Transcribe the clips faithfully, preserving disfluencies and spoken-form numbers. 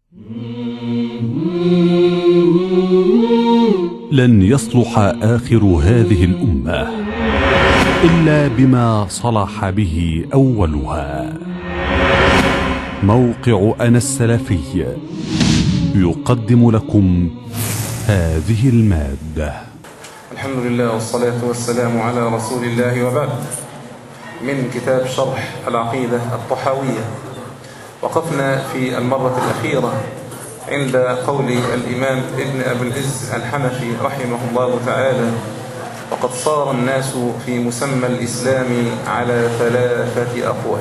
لن يصلح آخر هذه الأمة إلا بما صلح به أولها. موقع أنا السلفي يقدم لكم هذه المادة. الحمد لله والصلاة والسلام على رسول الله، وبعد. من كتاب شرح العقيدة الطحاوية، وقفنا في المرة الأخيرة عند قول الإمام ابن أبي العز الحنفي رحمه الله تعالى: وقد صار الناس في مسمى الإسلام على ثلاثة أقوال.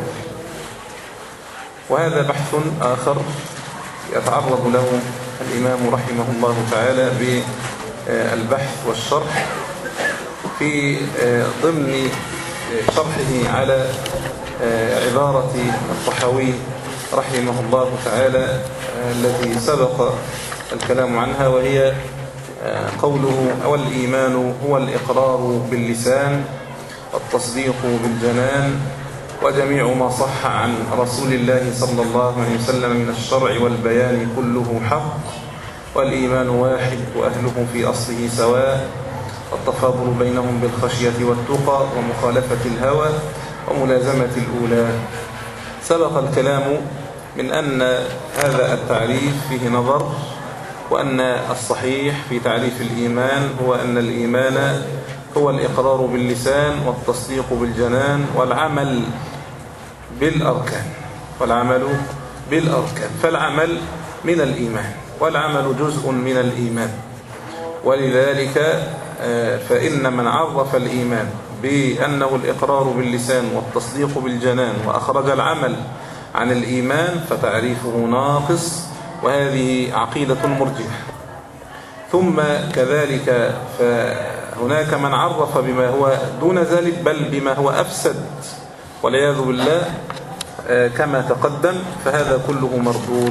وهذا بحث آخر يتعرض له الإمام رحمه الله تعالى بالبحث والشرح في ضمن شرحه على عبارة الطحاوي رحمه الله تعالى التي سبق الكلام عنها، وهي قوله: والإيمان هو الإقرار باللسان والتصديق بالجنان وجميع ما صح عن رسول الله صلى الله عليه وسلم من الشرع والبيان كله حق، والإيمان واحد وأهله في أصله سواء، التفاضل بينهم بالخشية والتقى ومخالفة الهوى وملازمة الأولى. سبق الكلام من أن هذا التعريف فيه نظر، وأن الصحيح في تعريف الإيمان هو أن الإيمان هو الإقرار باللسان والتصديق بالجنان والعمل بالأركان والعمل بالأركان فالعمل من الإيمان، والعمل جزء من الإيمان. ولذلك فإن من عرف الإيمان بأنه الإقرار باللسان والتصديق بالجنان وأخرج العمل عن الإيمان فتعريفه ناقص، وهذه عقيدة مرجحة. ثم كذلك فهناك من عرف بما هو دون ذلك، بل بما هو أفسد والعياذ بالله كما تقدم، فهذا كله مردود.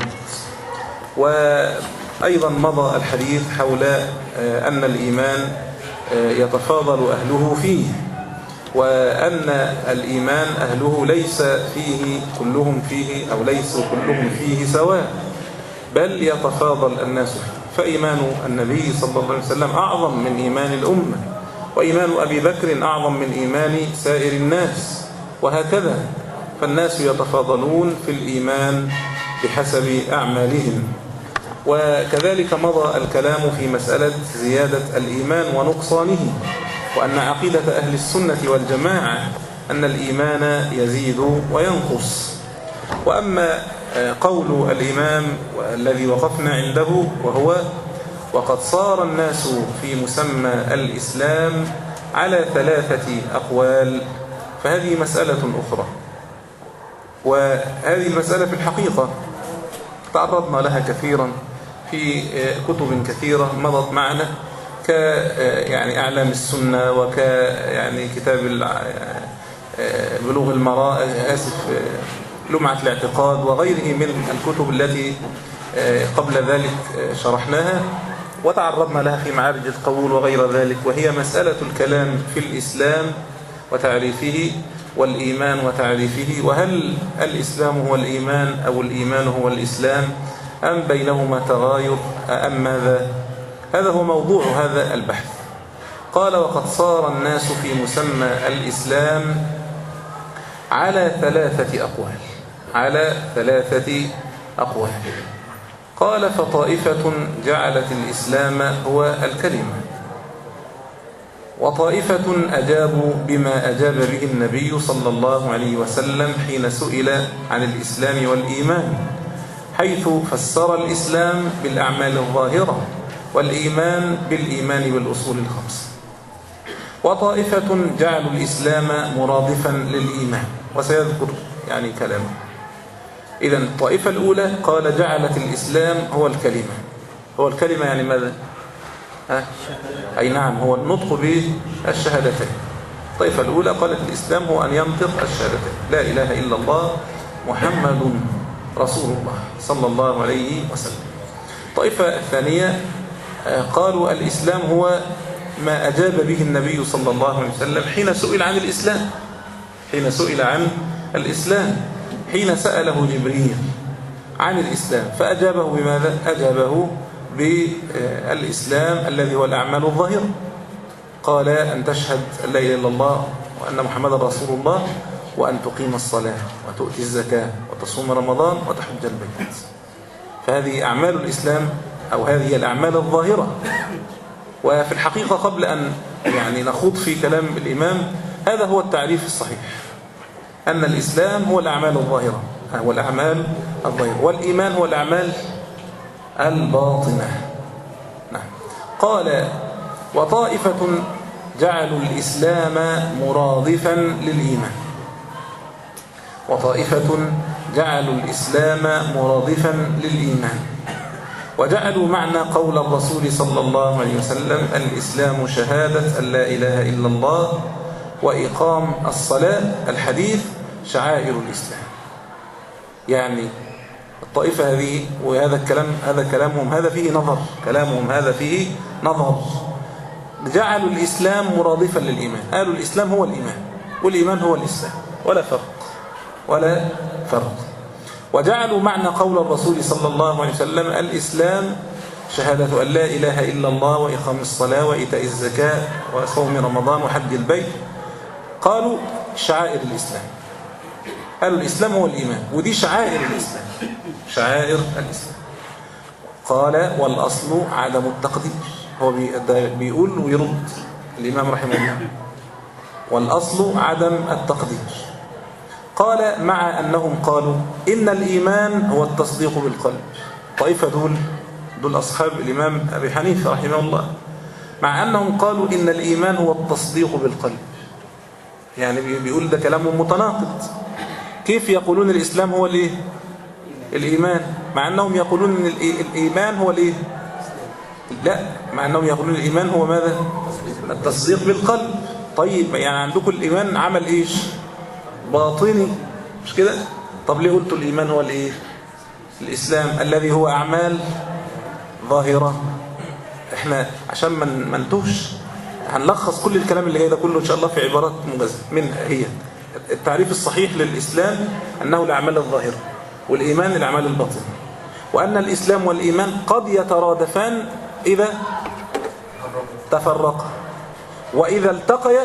وأيضا مضى الحديث حول أن الإيمان يتفاضل أهله فيه، وأن الإيمان أهله ليس فيه كلهم فيه أو ليسوا كلهم فيه سواء، بل يتفاضل الناس فيه. فإيمان النبي صلى الله عليه وسلم أعظم من إيمان الأمة، وإيمان أبي بكر أعظم من إيمان سائر الناس، وهكذا. فالناس يتفاضلون في الإيمان بحسب أعمالهم. وكذلك مضى الكلام في مسألة زيادة الإيمان ونقصانه، وأن عقيدة أهل السنة والجماعة أن الإيمان يزيد وينقص. وأما قول الإمام الذي وقفنا عنده، وهو: وقد صار الناس في مسمى الإسلام على ثلاثة أقوال، فهذه مسألة أخرى. وهذه المسألة في الحقيقة تعرضنا لها كثيرا في كتب كثيرة مضت معنا، ك يعني أعلام السنة، وك يعني كتاب بلوغ المرام، آسف لمعة الاعتقاد، وغيره من الكتب التي قبل ذلك شرحناها وتعرضنا لها في معارج القول وغير ذلك. وهي مسألة الكلام في الإسلام وتعريفه، والإيمان وتعريفه، وهل الإسلام هو الإيمان أو الإيمان هو الإسلام، أم بينهما تغاير، أم ماذا؟ هذا هو موضوع هذا البحث. قال: وقد صار الناس في مسمى الإسلام على ثلاثة أقوال على ثلاثة أقوال قال: فطائفة جعلت الإسلام هو الكلمة، وطائفة أجابوا بما أجاب به النبي صلى الله عليه وسلم حين سئل عن الإسلام والإيمان، حيث فسر الإسلام بالأعمال الظاهرة، والإيمان بالإيمان بالأصول الخمس. وطائفة جعلوا الإسلام مرادفا للإيمان، وسيذكر يعني كلامه. إذن الطائفة الأولى قال: جعلت الإسلام هو الكلمة. هو الكلمة يعني ماذا؟ ها؟ أي نعم، هو النطق بالشهادتين. الطائفة الأولى قالت الإسلام هو أن ينطق الشهادتين: لا إله إلا الله محمد رسول الله صلى الله عليه وسلم. الطائفة الثانية قالوا الإسلام هو ما أجاب به النبي صلى الله عليه وسلم حين سئل عن الإسلام حين سئل عن الإسلام حين سأله جبريل عن الإسلام، فأجابه بماذا؟ أجابه بالإسلام الذي هو الأعمال الظاهرة. قال أن تشهد أن لا إله إلا الله وأن محمدا رسول الله وأن تقيم الصلاة وتؤتي الزكاة وتصوم رمضان وتحج البيت. فهذه أعمال الإسلام، أو هذه هي الأعمال الظاهرة. وفي الحقيقة قبل أن يعني نخوض في كلام الإمام، هذا هو التعريف الصحيح، أن الإسلام هو الأعمال الظاهرة، هو الأعمال الظاهرة، والإيمان هو الأعمال الباطنة. نعم. قال وطائفة جعلوا الإسلام مرادفا للإيمان، وطائفة جعلوا الإسلام مرادفا للإيمان، وجعلوا معنى قول الرسول صلى الله عليه وسلم الإسلام شهادة أن لا إله إلا الله وإقام الصلاة الحديث شعائر الإسلام. يعني الطائفة هذه، وهذا الكلام هذا كلامهم هذا فيه نظر، كلامهم هذا فيه نظر، جعلوا الإسلام مرادفا للإيمان، قالوا الإسلام هو الإيمان والإيمان هو الإسلام، ولا فرق ولا فرق. وجعلوا معنى قول الرسول صلى الله عليه وسلم الإسلام شهادة أن لا إله إلا الله وإقام الصلاة وإيتاء الزكاة وصوم رمضان وحج البيت، قالوا شعائر الإسلام، قالوا الإسلام هو الإيمان، ودي شعائر الإسلام، شعائر الإسلام. قال والأصل عدم التقدير. هو بيقول ويرد الإمام رحمه الله، والأصل عدم التقدير. قال مع أنهم قالوا إن الإيمان هو التصديق بالقلب. طائفة دول دول أصحاب الإمام أبي حنيفة رحمه الله، مع أنهم قالوا إن الإيمان هو التصديق بالقلب. يعني بيقول ده كلام متناقض. كيف يقولون الإسلام هو الإيه؟ الإيمان، مع أنهم يقولون إن الإيمان هو الإيه؟ لا، مع أنهم يقولون الإيمان هو ماذا؟ التصديق بالقلب. طيب يعني عندكم الإيمان عمل إيش؟ باطني، مش كده؟ طب ليه قلتوا الإيمان هو الإيه؟ الإسلام الذي هو أعمال ظاهرة. إحنا عشان ما ننتهش هنلخص كل الكلام اللي جاي ده كله إن شاء الله في عبارات موجزة منها. هي التعريف الصحيح للإسلام أنه الأعمال الظاهرة، والإيمان الأعمال الباطنة، وأن الإسلام والإيمان قد يترادفان إذا تفرقا، وإذا التقيا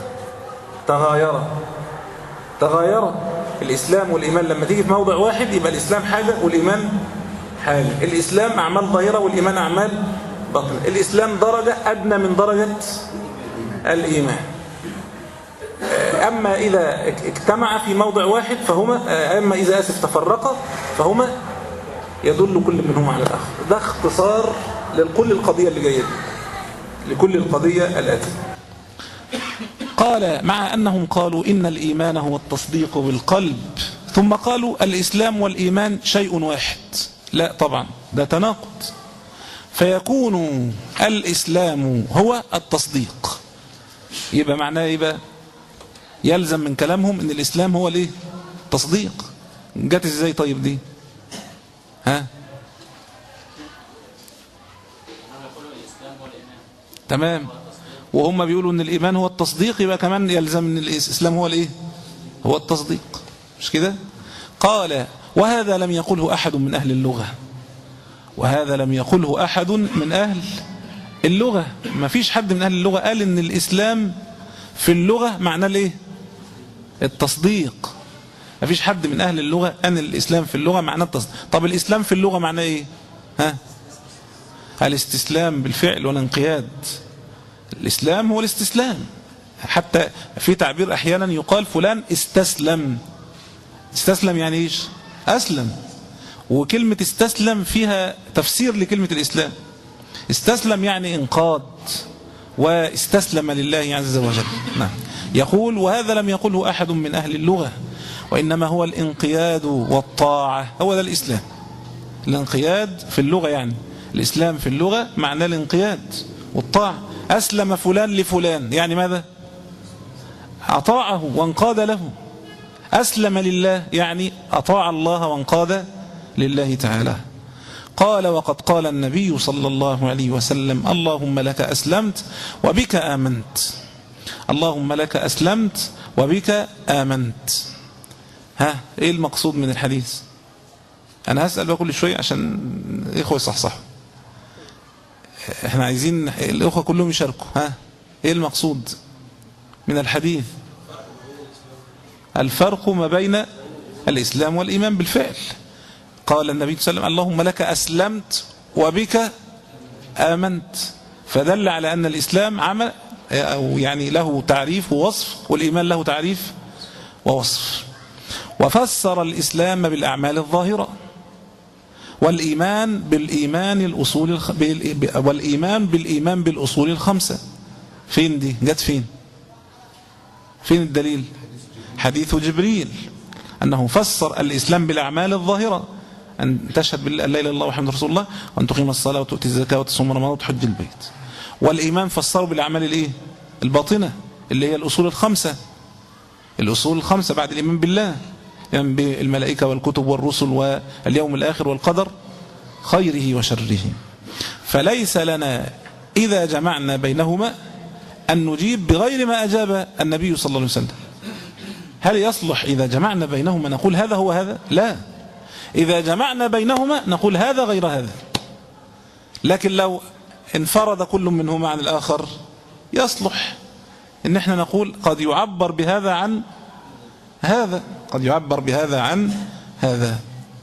تغايرا. تغايرا الإسلام والإيمان لما تيجي في موضع واحد يبقى الإسلام حاجة والإيمان حاجة. الإسلام أعمال ظاهرة والإيمان أعمال باطنة. الإسلام درجة أدنى من درجة الإيمان. أما إذا اجتمع في موضع واحد فهما، أما إذا آسف تفرقا فهما يدل كل منهما على الآخر. ده اختصار لكل القضية اللي جاية دي، لكل القضية الآتية. قال مع أنهم قالوا إن الإيمان هو التصديق بالقلب، ثم قالوا الإسلام والإيمان شيء واحد. لا طبعا ده تناقض، فيكون الإسلام هو التصديق. يبقى معناه يبقى يلزم من كلامهم ان الإسلام هو الايه؟ تصديق. جت ازاي طيب دي؟ ها؟ تمام. وهم بيقولوا ان الإيمان هو التصديق، يبقى كمان يلزم ان الإسلام هو الايه؟ هو التصديق، مش كده؟ قال وهذا لم يقله أحد من أهل اللغة، وهذا لم يقله أحد من أهل اللغة. ما فيش حد من أهل اللغة قال ان الإسلام في اللغة معناه الايه؟ التصديق. ما فيش حد من أهل اللغة أن الإسلام في اللغة معناه التصديق. طب الإسلام في اللغة معناه إيه؟ ها؟ الاستسلام بالفعل والانقياد. الإسلام هو الاستسلام. حتى في تعبير أحيانا يقال فلان استسلم. استسلم يعني إيش؟ أسلم. وكلمة استسلم فيها تفسير لكلمة الإسلام. استسلم يعني انقاد، واستسلم لله عز وجل. نعم. يقول وهذا لم يقله أحد من أهل اللغة، وإنما هو الانقياد والطاعة. هو ده الإسلام. الانقياد في اللغة، يعني الإسلام في اللغة معناه الانقياد والطاعة. أسلم فلان لفلان يعني ماذا؟ أطاعه وانقاد له. أسلم لله يعني أطاع الله وانقاد لله تعالى. قال وقد قال النبي صلى الله عليه وسلم اللهم لك أسلمت وبك آمنت. اللهم لك أسلمت وبك آمنت. ها إيه المقصود من الحديث؟ أنا هسأل بقى كل شوية عشان الإخوة يصحصحوا. احنا عايزين الإخوة كلهم يشاركوا. ها، ايه المقصود من الحديث؟ الفرق ما بين الإسلام والإيمان بالفعل. قال النبي صلى الله عليه وسلم: اللهم لك أسلمت وبك آمنت. فدل على أن الإسلام عمل أو يعني له تعريف ووصف، والإيمان له تعريف ووصف. وفسر الإسلام بالأعمال الظاهرة، والإيمان بالإيمان الأصول الخ... والإيمان بالإيمان بالأصول الخمسة. فين دي؟ جت فين؟ فين الدليل؟ حديث جبريل أنه فسر الإسلام بالأعمال الظاهرة، أن تشهد بالله لا إله إلا الله محمد رسول الله، وأن تقيم الصلاة وتؤتي الزكاة وتصوم رمضان وتحج البيت. والإيمان فسره بالأعمال الإيه؟ الباطنة، اللي هي الأصول الخمسة. الأصول الخمسة بعد الإيمان بالله، الإيمان بالملائكة والكتب والرسل واليوم الآخر والقدر خيره وشره. فليس لنا إذا جمعنا بينهما أن نجيب بغير ما أجاب النبي صلى الله عليه وسلم. هل يصلح إذا جمعنا بينهما نقول هذا هو هذا؟ لا. إذا جمعنا بينهما نقول هذا غير هذا. لكن لو انفرد كل منهما عن الآخر يصلح إن احنا نقول قد يعبر بهذا عن هذا، قد يعبر بهذا عن هذا.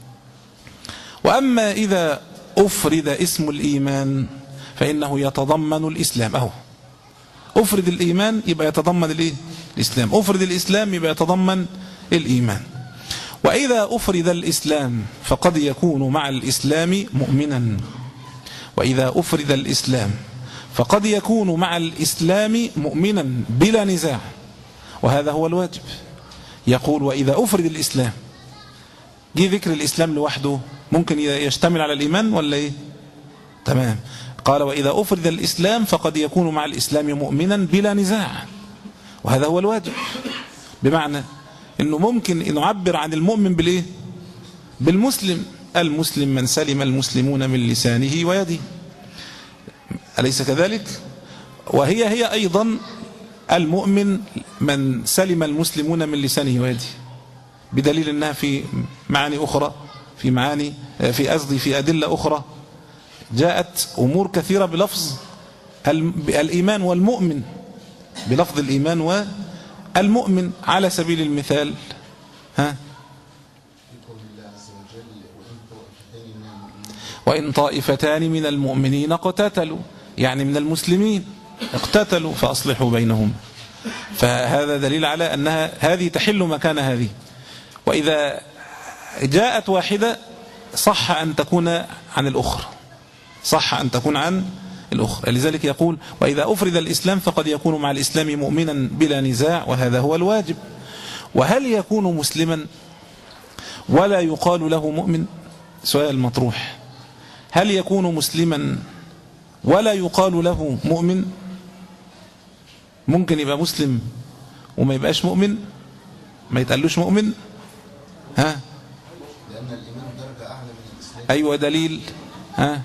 وأما إذا أفرد اسم الإيمان فإنه يتضمن الإسلام. أهو أفرد الإيمان يبقى يتضمن الإيه؟ الإسلام. أفرد الإسلام يبقى يتضمن الإيمان. وإذا أفرد الإسلام فقد يكون مع الإسلام مؤمنا، وإذا أفرد الإسلام فقد يكون مع الإسلام مؤمنا بلا نزاع، وهذا هو الواجب. يقول: وإذا أفرد الإسلام، جي ذكر الإسلام لوحده ممكن يشتمل على الإيمان ولا إيه؟ تمام. قال: وإذا أفرد الإسلام فقد يكون مع الإسلام مؤمنا بلا نزاع، وهذا هو الواجب. بمعنى إنه ممكن نعبر عن المؤمن بالإيه؟ بالمسلم. المسلم من سلم المسلمون من لسانه ويده، أليس كذلك؟ وهي هي أيضا المؤمن من سلم المسلمون من لسانه ويده، بدليل أنها في معاني أخرى، في معاني في قصدي في أدلة أخرى جاءت أمور كثيرة بلفظ الإيمان والمؤمن، بلفظ الإيمان والمؤمن. على سبيل المثال ها وإن طائفتان من المؤمنين اقتتلوا، يعني من المسلمين اقتتلوا فأصلحوا بينهم. فهذا دليل على أنها هذه تحل مكان هذه. وإذا جاءت واحدة صح أن تكون عن الأخرى، صح أن تكون عن الأخرى. لذلك يقول: وإذا أفرد الإسلام فقد يكون مع الإسلام مؤمنا بلا نزاع، وهذا هو الواجب. وهل يكون مسلما ولا يقال له مؤمن؟ سؤال مطروح. هل يكون مسلما ولا يقال له مؤمن؟ ممكن يبقى مسلم وما يبقاش مؤمن، ما يتقالوش مؤمن؟ ها؟ لأن الإيمان درجة أعلى من الإسلام. أيوة دليل. ها؟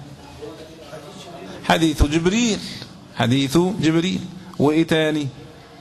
حديث جبريل، حديث جبريل. وإيه تاني؟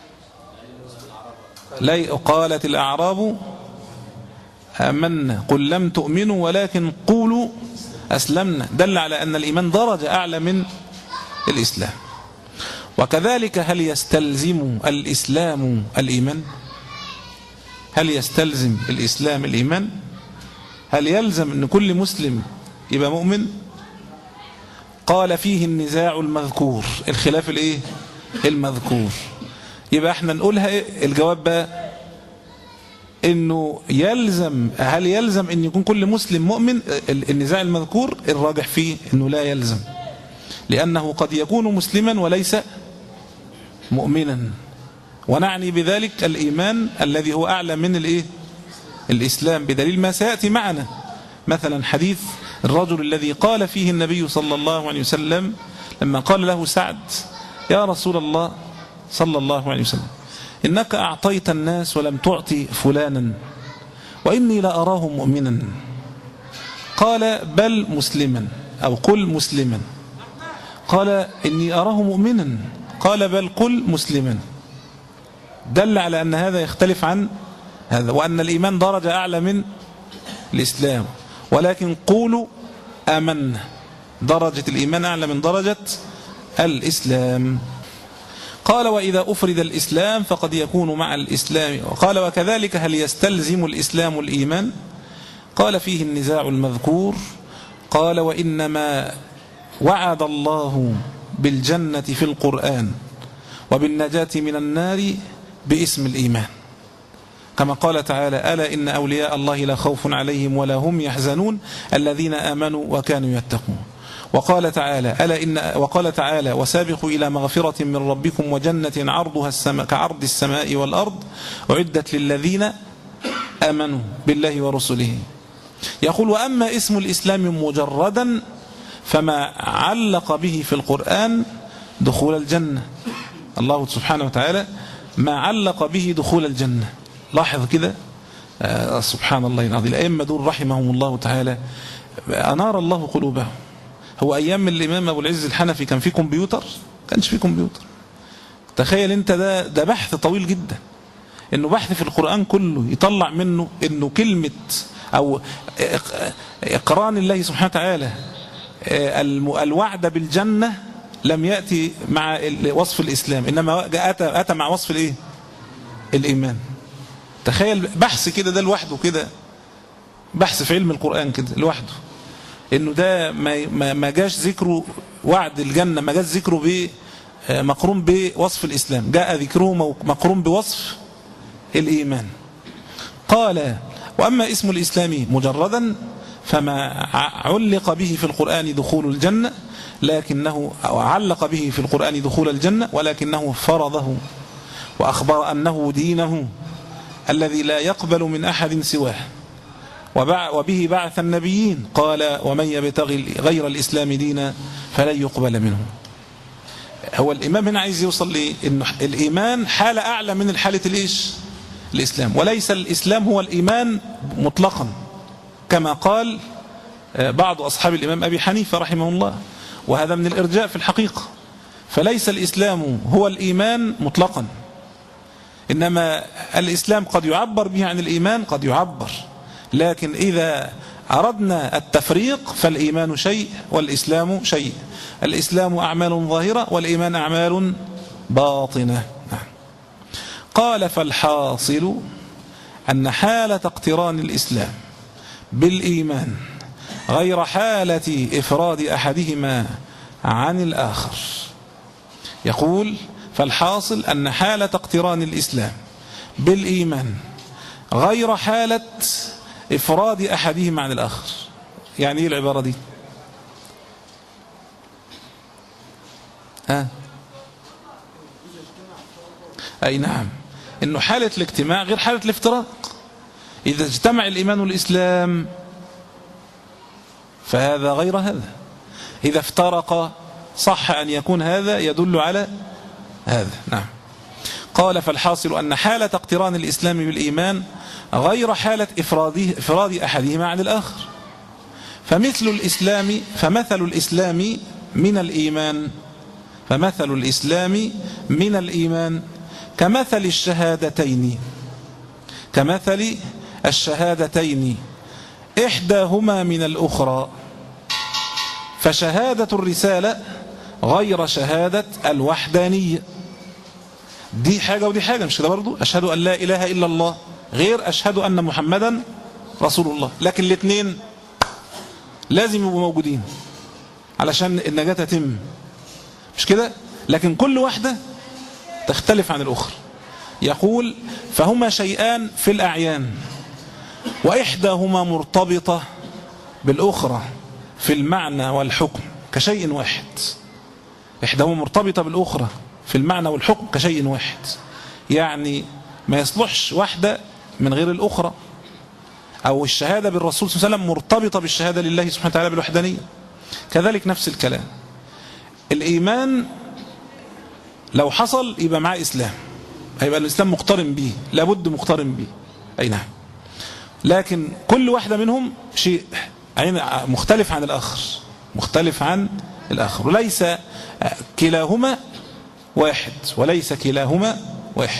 لا قالت الأعراب آمنا قل لم تؤمنوا ولكن قولوا أسلمنا، دل على أن الإيمان درجة أعلى من الإسلام. وكذلك هل يستلزم الإسلام الإيمان؟ هل يستلزم الإسلام الإيمان؟ هل يلزم أن كل مسلم يبقى مؤمن؟ قال: فيه النزاع المذكور، الخلاف الإيه؟ المذكور. يبقى احنا نقولها إيه؟ الجواب بقى انه يلزم، هل يلزم ان يكون كل مسلم مؤمن؟ النزاع المذكور الراجح فيه انه لا يلزم، لانه قد يكون مسلما وليس مؤمنا، ونعني بذلك الإيمان الذي هو أعلى من الإيه؟ الإسلام، بدليل ما سيأتي معنا. مثلا حديث الرجل الذي قال فيه النبي صلى الله عليه وسلم لما قال له سعد: يا رسول الله صلى الله عليه وسلم، إنك أعطيت الناس ولم تعطي فلانا وإني لأراه مؤمنا. قال: بل مسلما، أو قل مسلما. قال: إني أراه مؤمنا. قال: بل قل مسلما. دل على أن هذا يختلف عن هذا، وأن الإيمان درجة أعلى من الإسلام، ولكن قولوا آمنا. درجة الإيمان أعلى من درجة الإسلام. قال وإذا أفرد الإسلام فقد يكون مع الإسلام. قال وكذلك هل يستلزم الإسلام الإيمان؟ قال فيه النزاع المذكور. قال وإنما وعد الله بالجنة في القرآن وبالنجاة من النار باسم الإيمان، كما قال تعالى ألا إن أولياء الله لا خوف عليهم ولا هم يحزنون الذين آمنوا وكانوا يتقون. وقال تعالى ألا إن وقال تعالى وسابقوا إلى مغفرة من ربكم وجنة عرضها السماء كعرض السماء والأرض أعدت للذين آمنوا بالله ورسله. يقول وأما اسم الإسلام مجردا فما علق به في القرآن دخول الجنة. الله سبحانه وتعالى ما علق به دخول الجنة. لاحظ كده آه سبحان الله العظيم. الأئمة دول رحمهم الله تعالى أنار الله قلوبهم. هو أيام من الإمام أبو العز الحنفي كان في كمبيوتر؟ كانش في كمبيوتر. تخيل أنت ده ده بحث طويل جدا، إنه بحث في القرآن كله يطلع منه إنه كلمة أو إقران الله سبحانه وتعالى الوعد بالجنة لم يأتي مع وصف الإسلام، إنما أتى, أتى مع وصف الإيه؟ الإيمان. تخيل بحث كده ده لوحده كده، بحث في علم القرآن كده لوحده، إنه ده ما ما جاش ذكره وعد الجنة، ما جاش ذكره مقرون بوصف الإسلام، جاء ذكره مقرون بوصف الإيمان. قال وأما اسم الإسلام مجردا فما علق به في القرآن دخول الجنة لكنه أو علق به في القرآن دخول الجنة ولكنه فرضه وأخبر أنه دينه الذي لا يقبل من أحد سواه، وبه بعث النبيين. قال ومن يبتغي غير الإسلام دينا فلن يقبل منه. هو الإمام هنا عايز يوصل لي إن الإيمان حالة أعلى من الحالة الإيش؟ الإسلام، وليس الإسلام هو الإيمان مطلقا كما قال بعض أصحاب الإمام أبي حنيفة رحمه الله، وهذا من الإرجاء في الحقيقة. فليس الإسلام هو الإيمان مطلقا، إنما الإسلام قد يعبر به عن الإيمان، قد يعبر، لكن إذا أردنا التفريق فالإيمان شيء والإسلام شيء. الإسلام أعمال ظاهرة والإيمان أعمال باطنة. قال فالحاصل أن حالة اقتران الإسلام بالإيمان غير حالة إفراد أحدهما عن الآخر. يقول فالحاصل أن حالة اقتران الإسلام بالإيمان غير حالة إفراد أحدهما عن الآخر. يعني إيه العبارة دي؟ ها؟ أي نعم، إنه حالة الاجتماع غير حالة الافتراق. إذا اجتمع الإيمان والإسلام فهذا غير هذا، إذا افترق صح أن يكون هذا يدل على هذا. نعم. قال فالحاصل أن حالة اقتران الإسلام بالإيمان غير حالة إفراد أحدهما عن الآخر. فمثل الإسلام فمثل الإسلام من الإيمان فمثل الإسلام من الإيمان كمثل الشهادتين كمثل الشهادتين إحداهما من الأخرى، فشهادة الرسالة غير شهادة الوحدانية. دي حاجة ودي حاجة، مش كده برضو؟ أشهد أن لا إله إلا الله غير أشهد أن محمدا رسول الله، لكن الاثنين لازم يبقوا موجودين علشان النجاة تتم، مش كده؟ لكن كل واحدة تختلف عن الأخرى. يقول فهما شيئان في الأعيان وإحداهما مرتبطة بالأخرى في المعنى والحكم كشيء واحد. إحداهما مرتبطة بالأخرى في المعنى والحكم كشيء واحد، يعني ما يصلحش واحدة من غير الأخرى. أو الشهادة بالرسول صلى الله عليه وسلم مرتبطة بالشهادة لله سبحانه وتعالى بالوحدانية. كذلك نفس الكلام، الإيمان لو حصل يبقى معاه إسلام، هيبقى الإسلام مقترن به، لابد مقترن به. أي نعم. لكن كل واحدة منهم شيء مختلف عن الآخر، مختلف عن الآخر، وليس كلاهما واحد وليس كلاهما واحد.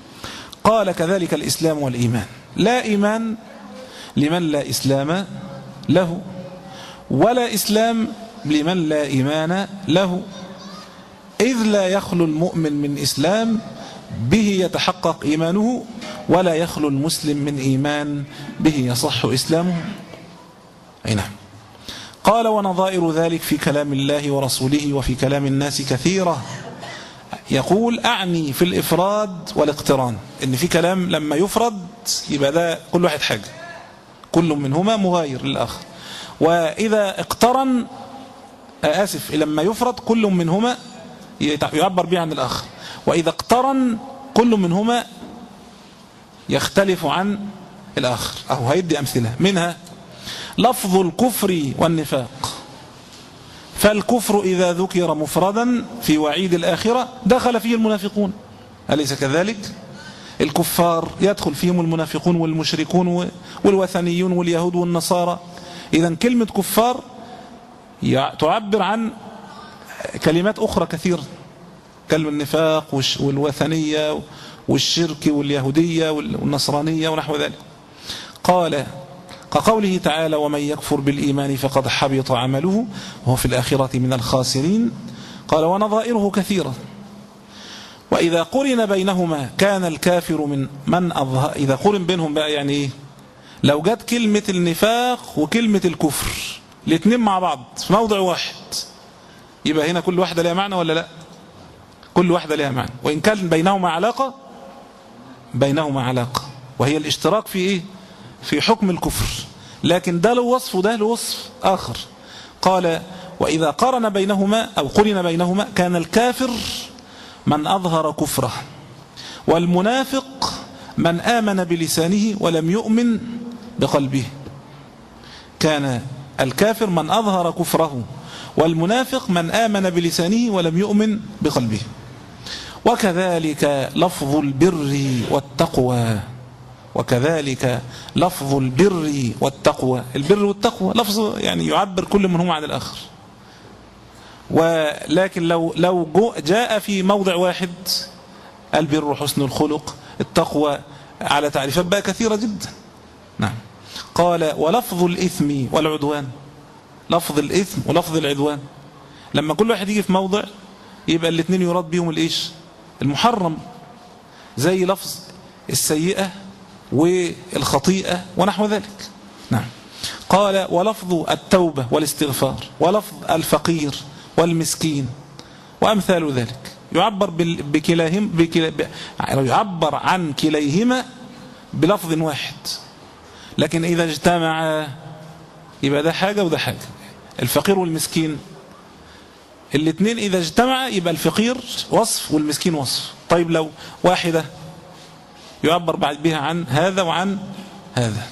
قال كذلك الإسلام والإيمان، لا إيمان لمن لا إسلام له، ولا إسلام لمن لا إيمان له، إذ لا يخلو المؤمن من إسلام به يتحقق إيمانه، ولا يخلو المسلم من إيمان به يصح إسلامه. أي نعم. قال ونظائر ذلك في كلام الله ورسوله وفي كلام الناس كثيرة. يقول أعني في الإفراد والاقتران، إن في كلام لما يفرد يبقى ده كل واحد حاجة، كل منهما مغاير للآخر، وإذا اقترن آسف لما يفرد كل منهما يعبر به عن الآخر، وإذا اقترن كل منهما يختلف عن الآخر. أهو هيدي أمثلة منها لفظ الكفر والنفاق. فالكفر إذا ذكر مفردا في وعيد الآخرة دخل فيه المنافقون، أليس كذلك؟ الكفار يدخل فيهم المنافقون والمشركون والوثنيون واليهود والنصارى. إذن كلمة كفار تعبر عن كلمات أخرى كثيرة، كلمة النفاق والوثنية والشرك واليهودية والنصرانية ونحو ذلك. قال كقوله تعالى ومن يكفر بالإيمان فقد حبط عمله وهو في الآخرة من الخاسرين. قال ونظائره كثيرة. وإذا قرن بينهما كان الكافر من من أظهر. إذا قرن بينهم بقى يعني إيه؟ لو جت كلمة النفاق وكلمة الكفر الاثنين مع بعض في موضع واحد، يبقى هنا كل واحدة لها معنى ولا لا؟ كل واحدة لها معنى، وإن كان بينهما علاقة بينهما علاقة وهي الاشتراك في إيه؟ في حكم الكفر، لكن ده له وصف وده له وصف آخر. قال وإذا قرن بينهما أو قرن بينهما كان الكافر من أظهر كفره، والمنافق من آمن بلسانه ولم يؤمن بقلبه. كان الكافر من أظهر كفره، والمنافق من آمن بلسانه ولم يؤمن بقلبه. وكذلك لفظ البر والتقوى وكذلك لفظ البر والتقوى. البر والتقوى لفظ يعني يعبر كل منهما عن الآخر، ولكن لو لو جاء في موضع واحد البر حسن الخلق، التقوى على تعريفات بقى كثيرة جدا. نعم. قال ولفظ الإثم والعدوان. لفظ الإثم ولفظ العدوان لما كل واحد يجي في موضع يبقى الاثنين يراد بهم الإيش؟ المحرم، زي لفظ السيئة والخطيئة ونحو ذلك. نعم. قال ولفظ التوبة والاستغفار، ولفظ الفقير والمسكين وأمثال ذلك، يعبر بكلاهم بكلا يعبر عن كليهما بلفظ واحد، لكن إذا اجتمع يبقى ده حاجة وده حاجة. الفقير والمسكين الاثنين إذا اجتمع يبقى الفقير وصف والمسكين وصف. طيب لو واحدة يعبر بعد بها عن هذا وعن هذا،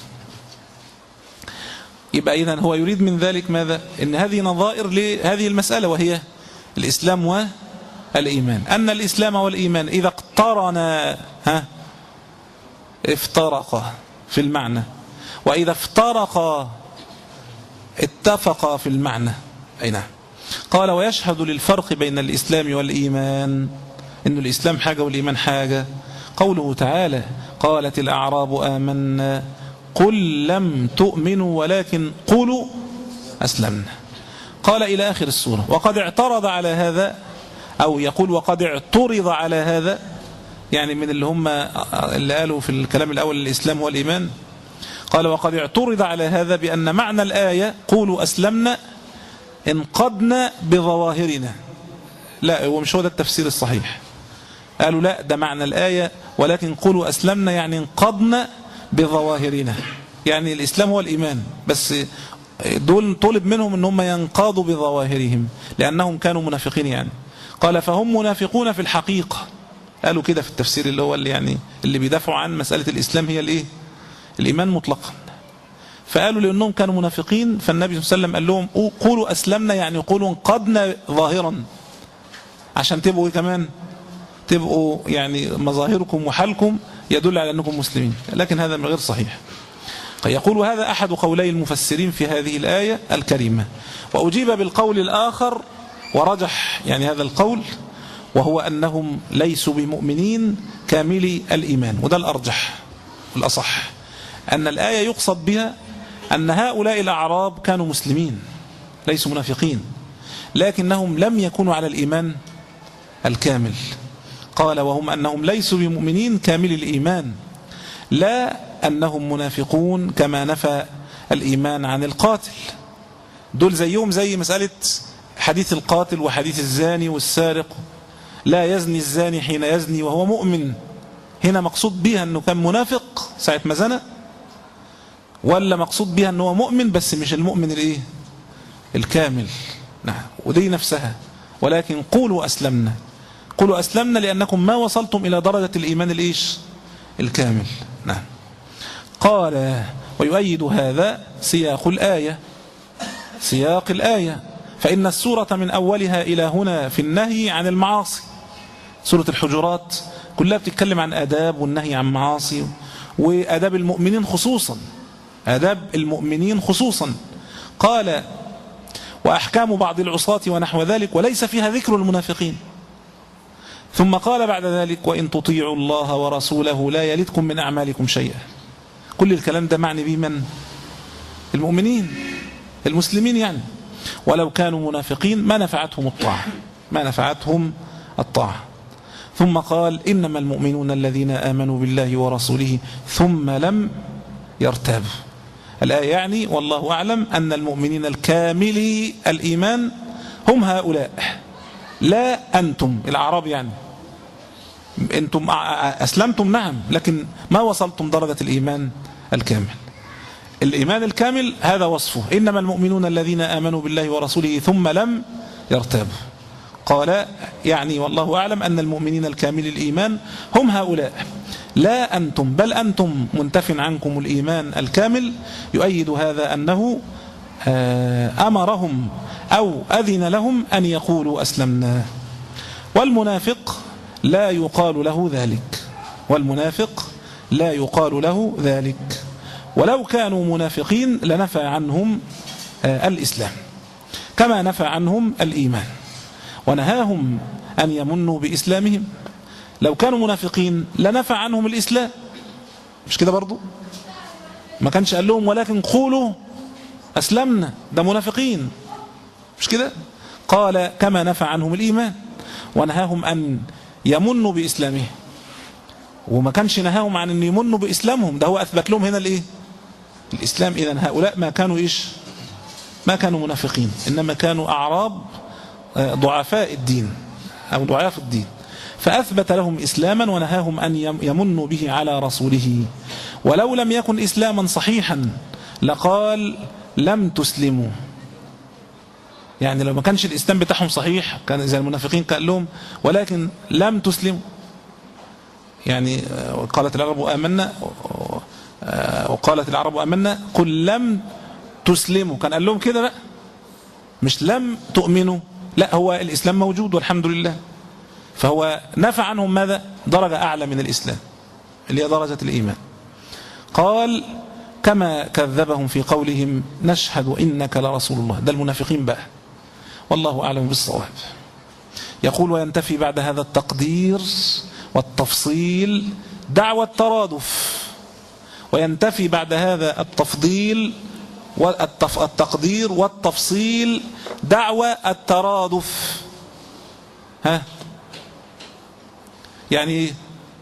يبقى إذن هو يريد من ذلك ماذا؟ إن هذه نظائر لهذه المسألة، وهي الإسلام والإيمان. أن الإسلام والإيمان إذا اقترنا ها افترقا في المعنى، وإذا افترقا اتفقا في المعنى. أي نعم. قال ويشهد للفرق بين الإسلام والإيمان إن الإسلام حاجة والإيمان حاجة قوله تعالى قالت الأعراب آمنا قل لم تؤمنوا ولكن قولوا أسلمنا. قال إلى آخر السورة. وقد اعترض على هذا، أو يقول وقد اعترض على هذا، يعني من اللي هم اللي قالوا في الكلام الأول الإسلام والإيمان. قال وقد اعترض على هذا بأن معنى الآية قولوا أسلمنا انقضنا بظواهرنا. لا، هو مش هو ده التفسير الصحيح. قالوا لا، ده معنى الآية ولكن قولوا أسلمنا يعني انقضنا بظواهرنا، يعني الإسلام هو الإيمان، بس دول طلب منهم ان هم ينقادوا بظواهرهم لأنهم كانوا منافقين. يعني قال فهم منافقون في الحقيقة. قالوا كده في التفسير اللي هو اللي يعني اللي بيدافعوا عن مسألة الإسلام هي الايه؟ الإيمان مطلقا. فقالوا لأنهم كانوا منافقين فالنبي صلى الله عليه وسلم قال لهم قولوا أسلمنا يعني قولوا انقضنا ظاهرا، عشان تبقوا ايه كمان؟ تبقوا يعني مظاهركم وحالكم يدل على أنكم مسلمين. لكن هذا غير صحيح. يقول هذا أحد قولي المفسرين في هذه الآية الكريمة. وأجيب بالقول الآخر ورجح يعني هذا القول، وهو أنهم ليسوا بمؤمنين كاملي الإيمان. وده الأرجح والأصح، أن الآية يقصد بها أن هؤلاء الأعراب كانوا مسلمين ليسوا منافقين، لكنهم لم يكونوا على الإيمان الكامل. قال وهم أنهم ليسوا بمؤمنين كامل الإيمان، لا أنهم منافقون كما نفى الإيمان عن القاتل. دول زيهم زي مسألة حديث القاتل وحديث الزاني والسارق، لا يزني الزاني حين يزني وهو مؤمن. هنا مقصود بها أنه كان منافق ساعة ما زنى، ولا مقصود بها أنه مؤمن بس مش المؤمن الإيه الكامل؟ نعم، ودي نفسها. ولكن قولوا أسلمنا، قولوا أسلمنا لأنكم ما وصلتم إلى درجة الإيمان الإيش الكامل. نعم. قال ويؤيد هذا سياق الآية، سياق الآية، فإن السورة من أولها إلى هنا في النهي عن المعاصي. سورة الحجرات كلها بتتكلم عن آداب والنهي عن معاصي، وآداب المؤمنين خصوصا، آداب المؤمنين خصوصا. قال وأحكام بعض العصاة ونحو ذلك، وليس فيها ذكر المنافقين. ثم قال بعد ذلك وإن تطيعوا الله ورسوله لا يلدكم من أعمالكم شيئا. كل الكلام ده معني به من؟ المؤمنين المسلمين يعني. ولو كانوا منافقين ما نفعتهم الطاعة، ما نفعتهم الطاعة. ثم قال إنما المؤمنون الذين آمنوا بالله ورسوله ثم لم يرتابوا. الآية يعني والله أعلم أن المؤمنين الكاملي الإيمان هم هؤلاء، لا أنتم الأعراب. يعني أنتم أسلمتم نعم، لكن ما وصلتم درجة الإيمان الكامل. الإيمان الكامل هذا وصفه، إنما المؤمنون الذين آمنوا بالله ورسوله ثم لم يرتابوا. قال يعني والله أعلم أن المؤمنين الكامل الإيمان هم هؤلاء، لا أنتم، بل أنتم منتف عنكم الإيمان الكامل. يؤيد هذا أنه أمرهم أو أذن لهم أن يقولوا أسلمنا. والمنافق لا يقال له ذلك، والمنافق لا يقال له ذلك. ولو كانوا منافقين لنفى عنهم الإسلام كما نفى عنهم الإيمان، ونهاهم أن يمنوا بإسلامهم. لو كانوا منافقين لنفى عنهم الإسلام، مش كده برضو؟ ما كانش قال لهم ولكن قولوا أسلمنا، ده منافقين، مش كده؟ قال كما نفى عنهم الإيمان، ونهاهم أن يمنوا بإسلامهم، وما كانش نهاهم عن أن يمنوا بإسلامهم، ده هو أثبت لهم هنا الإيه؟ الإسلام. إذن هؤلاء ما كانوا إيش؟ ما كانوا منافقين، إنما كانوا أعراب ضعفاء الدين أو ضعاف الدين، فأثبت لهم إسلاما ونهاهم أن يمنوا به على رسوله. ولو لم يكن إسلاما صحيحا لقال لم تسلموا، يعني لو ما كانش الإسلام بتاعهم صحيح كان زي المنافقين قال لهم ولكن لم تسلموا. يعني قالت العرب آمنا وقالت العرب آمنا قل لم تسلموا، كان قال لهم كده بقى، مش لم تؤمنوا، لا هو الإسلام موجود والحمد لله. فهو نفع عنهم ماذا؟ درجة أعلى من الإسلام اللي هي درجة الإيمان. قال كما كذبهم في قولهم نشهد إنك لرسول الله، ده المنافقين بقى، والله أعلم بالصواب. يقول وينتفي بعد هذا التقدير والتفصيل دعوى الترادف، وينتفي بعد هذا التفضيل والتقدير والتفصيل دعوى الترادف. ها يعني ايه؟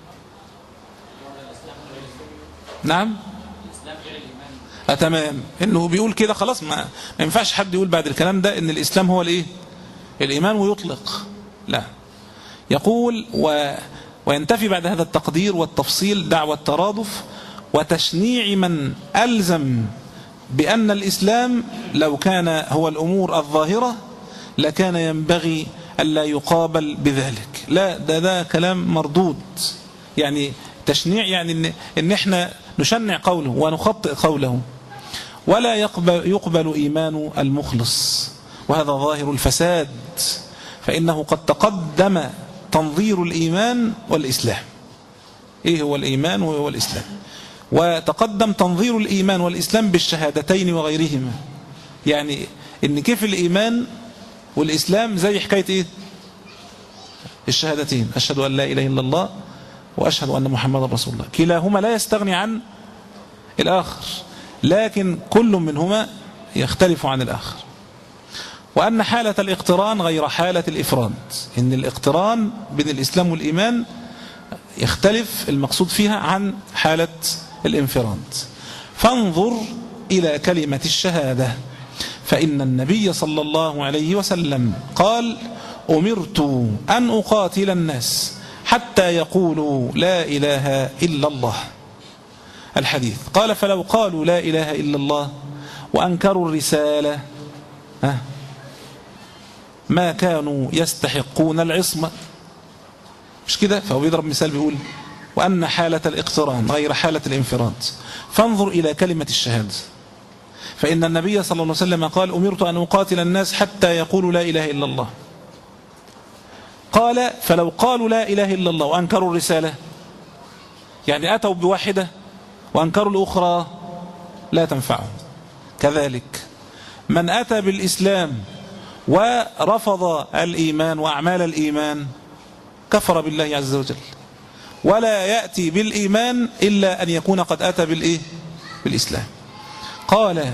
نعم آه تمام، انه بيقول كده خلاص، ما, ما ينفعش حد يقول بعد الكلام ده ان الاسلام هو الايه الايمان ويطلق، لا. يقول و وينتفي بعد هذا التقدير والتفصيل دعوى الترادف وتشنيع من ألزم بأن الإسلام لو كان هو الأمور الظاهرة لكان ينبغي ألا يقابل بذلك. لا، ده ده كلام مردود. يعني تشنيع يعني إن, إن إحنا نشنع قوله ونخطئ قوله. ولا يقبل, يقبل إيمان المخلص، وهذا ظاهر الفساد، فإنه قد تقدم تنظير الإيمان والإسلام. إيه هو الإيمان وهو الإسلام؟ وتقدم تنظير الإيمان والإسلام بالشهادتين وغيرهما. يعني إن كيف الإيمان والإسلام زي حكاية إيه؟ الشهادتين، أشهد أن لا إله إلا الله وأشهد أن محمد رسول الله، كلاهما لا يستغني عن الآخر. لكن كل منهما يختلف عن الآخر. وأن حالة الاقتران غير حالة الإفراد، إن الاقتران بين الإسلام والإيمان يختلف المقصود فيها عن حالة الانفراد. فانظر إلى كلمة الشهادة، فإن النبي صلى الله عليه وسلم قال: أمرت أن أقاتل الناس حتى يقولوا لا إله إلا الله. الحديث قال: فلو قالوا لا إله إلا الله وأنكروا الرسالة ما كانوا يستحقون العصمة. مش كده؟ فهو بيضرب مثال بيقول: وأن حالة الاقتران غير حالة الانفراد. فانظر إلى كلمة الشهادة، فإن النبي صلى الله عليه وسلم قال: أمرت أن أقاتل الناس حتى يقولوا لا إله إلا الله. قال: فلو قالوا لا إله إلا الله وأنكروا الرسالة، يعني أتوا بواحدة وأنكروا الأخرى، لا تنفعهم. كذلك من أتى بالإسلام ورفض الإيمان وأعمال الإيمان كفر بالله عز وجل، ولا يأتي بالإيمان إلا أن يكون قد أتى بالإيه؟ بالإسلام. قال: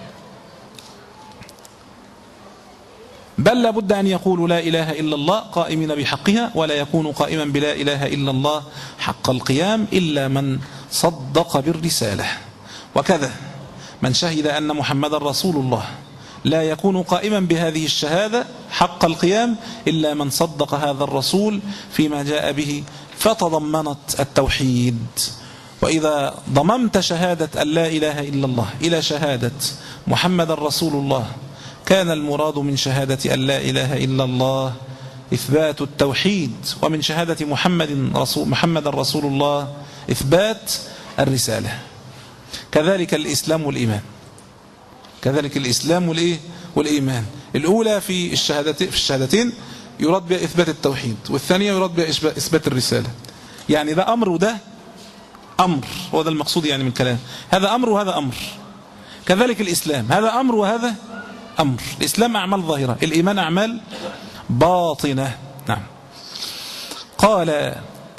بل لابد أن يقولوا لا إله إلا الله قائمين بحقها، ولا يكون قائما بلا إله إلا الله حق القيام إلا من صدق بالرسالة. وكذا من شهد أن محمد رسول الله لا يكون قائما بهذه الشهادة حق القيام إلا من صدق هذا الرسول فيما جاء به فتضمنت التوحيد. وإذا ضممت شهادة أن لا إله إلا الله إلى شهادة محمد رسول الله، كان المراد من شهادة أن لا إله إلا الله إثبات التوحيد، ومن شهادة محمد رسول محمد رسول الله إثبات الرسالة. كذلك الإسلام والإيمان، كذلك الإسلام والإيه؟ والإيمان. الأولى في الشهادتين في الشهادتين يراد بها إثبات التوحيد، والثانية يراد بها إثبات الرسالة. يعني ده أمر وده أمر، هو ده المقصود يعني من الكلام. هذا أمر وهذا أمر. كذلك الإسلام، هذا أمر وهذا أمر. الإسلام أعمال ظاهرة، الإيمان أعمال باطنة. نعم. قال: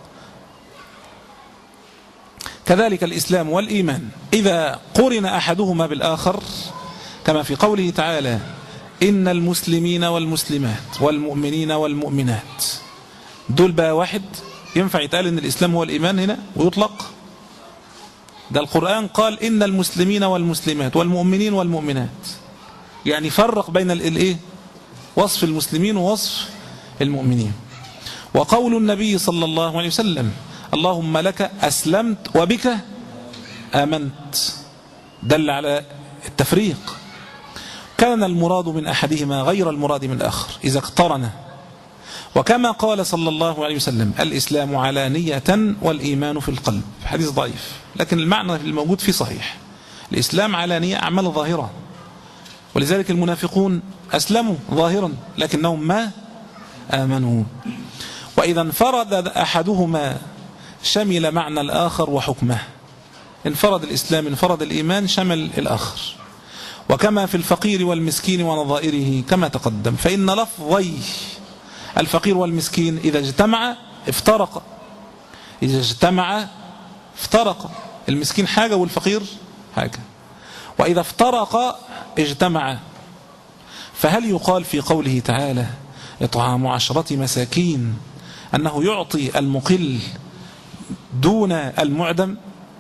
كذلك الإسلام والإيمان إذا قرن أحدهما بالآخر، كما في قوله تعالى: إن المسلمين والمسلمات والمؤمنين والمؤمنات. دول بقى واحد ينفع يتقال إن الإسلام هو الإيمان هنا ويطلق؟ ده القرآن قال: إن المسلمين والمسلمات والمؤمنين والمؤمنات، يعني فرق بين الإيه؟ وصف المسلمين ووصف المؤمنين. وقول النبي صلى الله عليه وسلم: اللهم لك أسلمت وبك آمنت، دل على التفريق. كان المراد من أحدهما غير المراد من الآخر إذا اقترن. وكما قال صلى الله عليه وسلم: الإسلام علانية والإيمان في القلب. حديث ضعيف، لكن المعنى الموجود فيه صحيح. الإسلام علانية، أعمال ظاهرة، ولذلك المنافقون أسلموا ظاهرا لكنهم ما آمنوا. وإذا انفرد أحدهما شمل معنى الآخر وحكمه. انفرد الإسلام انفرد الإيمان شمل الآخر. وكما في الفقير والمسكين ونظائره كما تقدم، فإن لفظي الفقير والمسكين إذا اجتمع افترق، إذا اجتمع افترق. المسكين حاجة والفقير حاجة، وإذا افترق اجتمع. فهل يقال في قوله تعالى: إطعام عشرة مساكين أنه يعطي المقل دون المعدم؟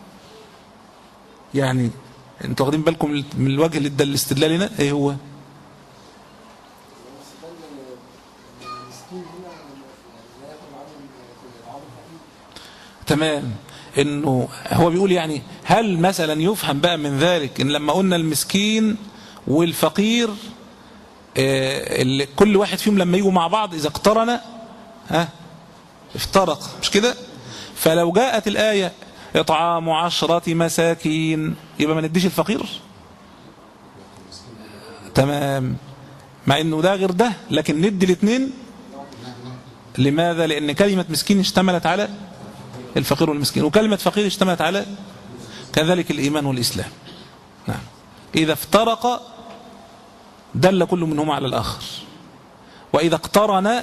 يعني انتوا واخدين بالكم من الوجه اللي ادى الاستدلال هنا ايه هو؟ تمام، انه هو بيقول يعني هل مثلا يفهم بقى من ذلك ان لما قلنا المسكين والفقير اللي كل واحد فيهم لما يجوا مع بعض اذا اقترن ها افترق، مش كده؟ فلو جاءت الآية إطعام عشرة مساكين يبقى ما نديش الفقير؟ تمام، مع انه ده غير ده، لكن ندي الاثنين. لماذا؟ لأن كلمة مسكين اشتملت على الفقير والمسكين، وكلمة فقير اشتملت على كذلك الإيمان والإسلام. نعم. إذا افترق دل كل منهما على الآخر، وإذا اقترن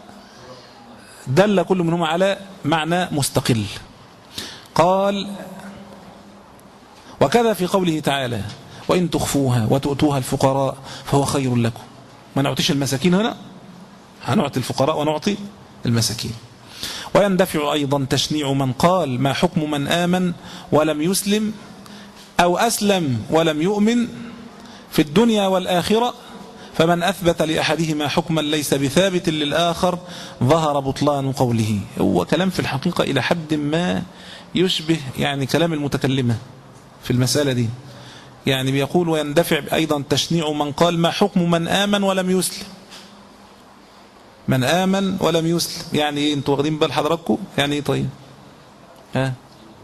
دل كل منهما على معنى مستقل. قال: وكذا في قوله تعالى وإن تخفوها وتؤتوها الفقراء فهو خير لكم. ما نعطيش المساكين هنا، هنعطي الفقراء ونعطي المساكين. ويندفع أيضا تشنيع من قال ما حكم من آمن ولم يسلم أو أسلم ولم يؤمن في الدنيا والآخرة، فمن أثبت لأحدهما حكما ليس بثابت للآخر ظهر بطلان قوله. هو كلام في الحقيقة إلى حد ما يشبه يعني كلام المتكلمة في المسألة دي. يعني بيقول ويندفع أيضا تشنيع من قال ما حكم من آمن ولم يسلم. من آمن ولم يسلم يعني إيه؟ أنتوا واخدين بال حضراتكم يعني إيه؟ طيب ها